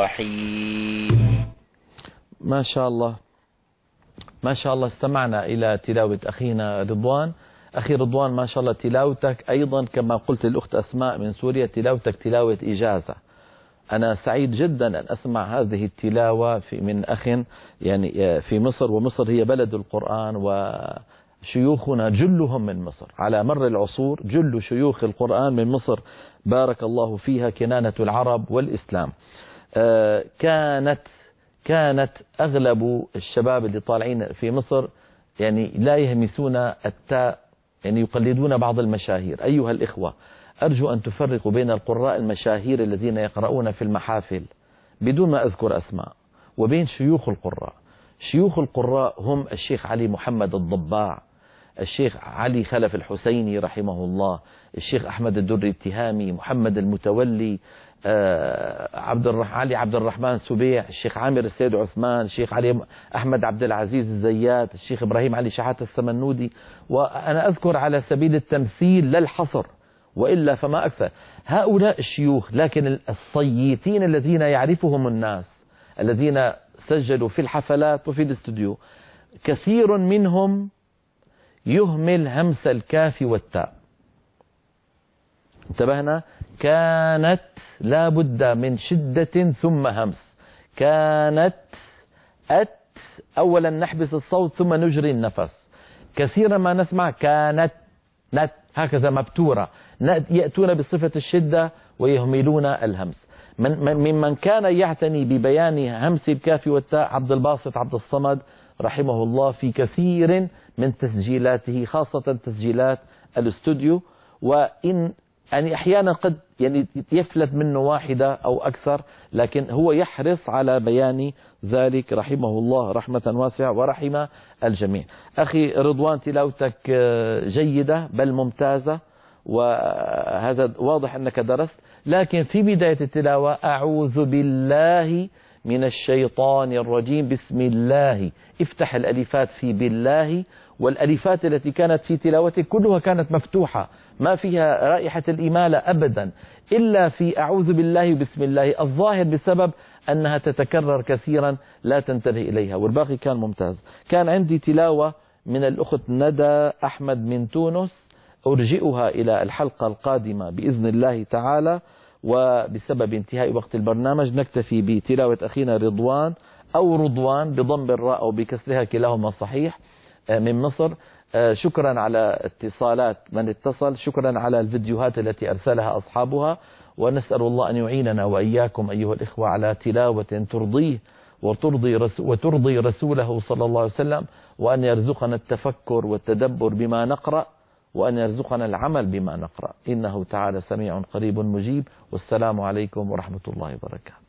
رحيم. ما شاء الله ما شاء الله. استمعنا إلى تلاوة أخينا رضوان. أخي رضوان ما شاء الله تلاوتك أيضا كما قلت الأخت أسماء من سوريا تلاوتك تلاوة إجازة. أنا سعيد جدا أن أسمع هذه التلاوة في من أخ يعني في مصر، ومصر هي بلد القرآن وشيوخنا جلهم من مصر على مر العصور. جل شيوخ القرآن من مصر بارك الله فيها كنانة العرب والإسلام. كانت كانت أغلب الشباب اللي طالعين في مصر يعني لا يهمسون التاء، يعني يقلدون بعض المشاهير. أيها الإخوة أرجو أن تفرقوا بين القراء المشاهير الذين يقرؤون في المحافل بدون ما أذكر أسماء وبين شيوخ القراء. شيوخ القراء هم الشيخ علي محمد الضباع، الشيخ علي خلف الحسيني رحمه الله، الشيخ أحمد الدري التهامي، محمد المتولي، عبد الرح... علي عبد الرحمن سبيع، الشيخ عامر السيد عثمان، الشيخ علي أحمد عبد العزيز الزيات، الشيخ إبراهيم علي شحات السمنودي. وأنا أذكر على سبيل التمثيل لا الحصر وإلا فما أكثر هؤلاء الشيوخ. لكن الصيتين الذين يعرفهم الناس الذين سجلوا في الحفلات وفي الاستوديو كثير منهم يهمل همس الكاف والتاء. انتبهنا؟ كانت لا بد من شدة ثم همس. كانت أت أولا نحبس الصوت ثم نجري النفس. كثيرا ما نسمع كانت نت هكذا مبتورة، يأتون بصفة الشدة ويهملون الهمس. من ممن كان يعتني ببيان همس الكاف والتاء عبد الباسط عبد الصمد رحمه الله في كثير من تسجيلاته خاصة تسجيلات الاستوديو. وإن يعني أحيانا قد يعني يفلت منه واحدة أو أكثر، لكن هو يحرص على بيان ذلك رحمه الله رحمة واسعة ورحم الجميع. أخي رضوان تلاوتك جيدة بل ممتازة، وهذا واضح أنك درست. لكن في بداية التلاوة أعوذ بالله من الشيطان الرجيم بسم الله، افتح الألفات في بالله، والألفات التي كانت في تلاوتك كلها كانت مفتوحة ما فيها رائحة الإمالة أبدا إلا في أعوذ بالله بسم الله، الظاهر بسبب أنها تتكرر كثيرا لا تنتبه إليها، والباقي كان ممتاز. كان عندي تلاوة من الأخت ندى أحمد من تونس أرجئها إلى الحلقة القادمة بإذن الله تعالى، وبسبب انتهاء وقت البرنامج نكتفي بتلاوة أخينا رضوان أو رضوان بضم الراء أو بكسرها كلاهما صحيح من مصر. شكرا على اتصالات من اتصل، شكرا على الفيديوهات التي أرسلها أصحابها، ونسأل الله أن يعيننا وإياكم أيها الإخوة على تلاوة ترضيه وترضي, رسول وترضي رسوله صلى الله عليه وسلم، وأن يرزقنا التفكر والتدبر بما نقرأ، وأن يرزقنا العمل بما نقرأ، إنه تعالى سميع قريب مجيب. والسلام عليكم ورحمة الله وبركاته.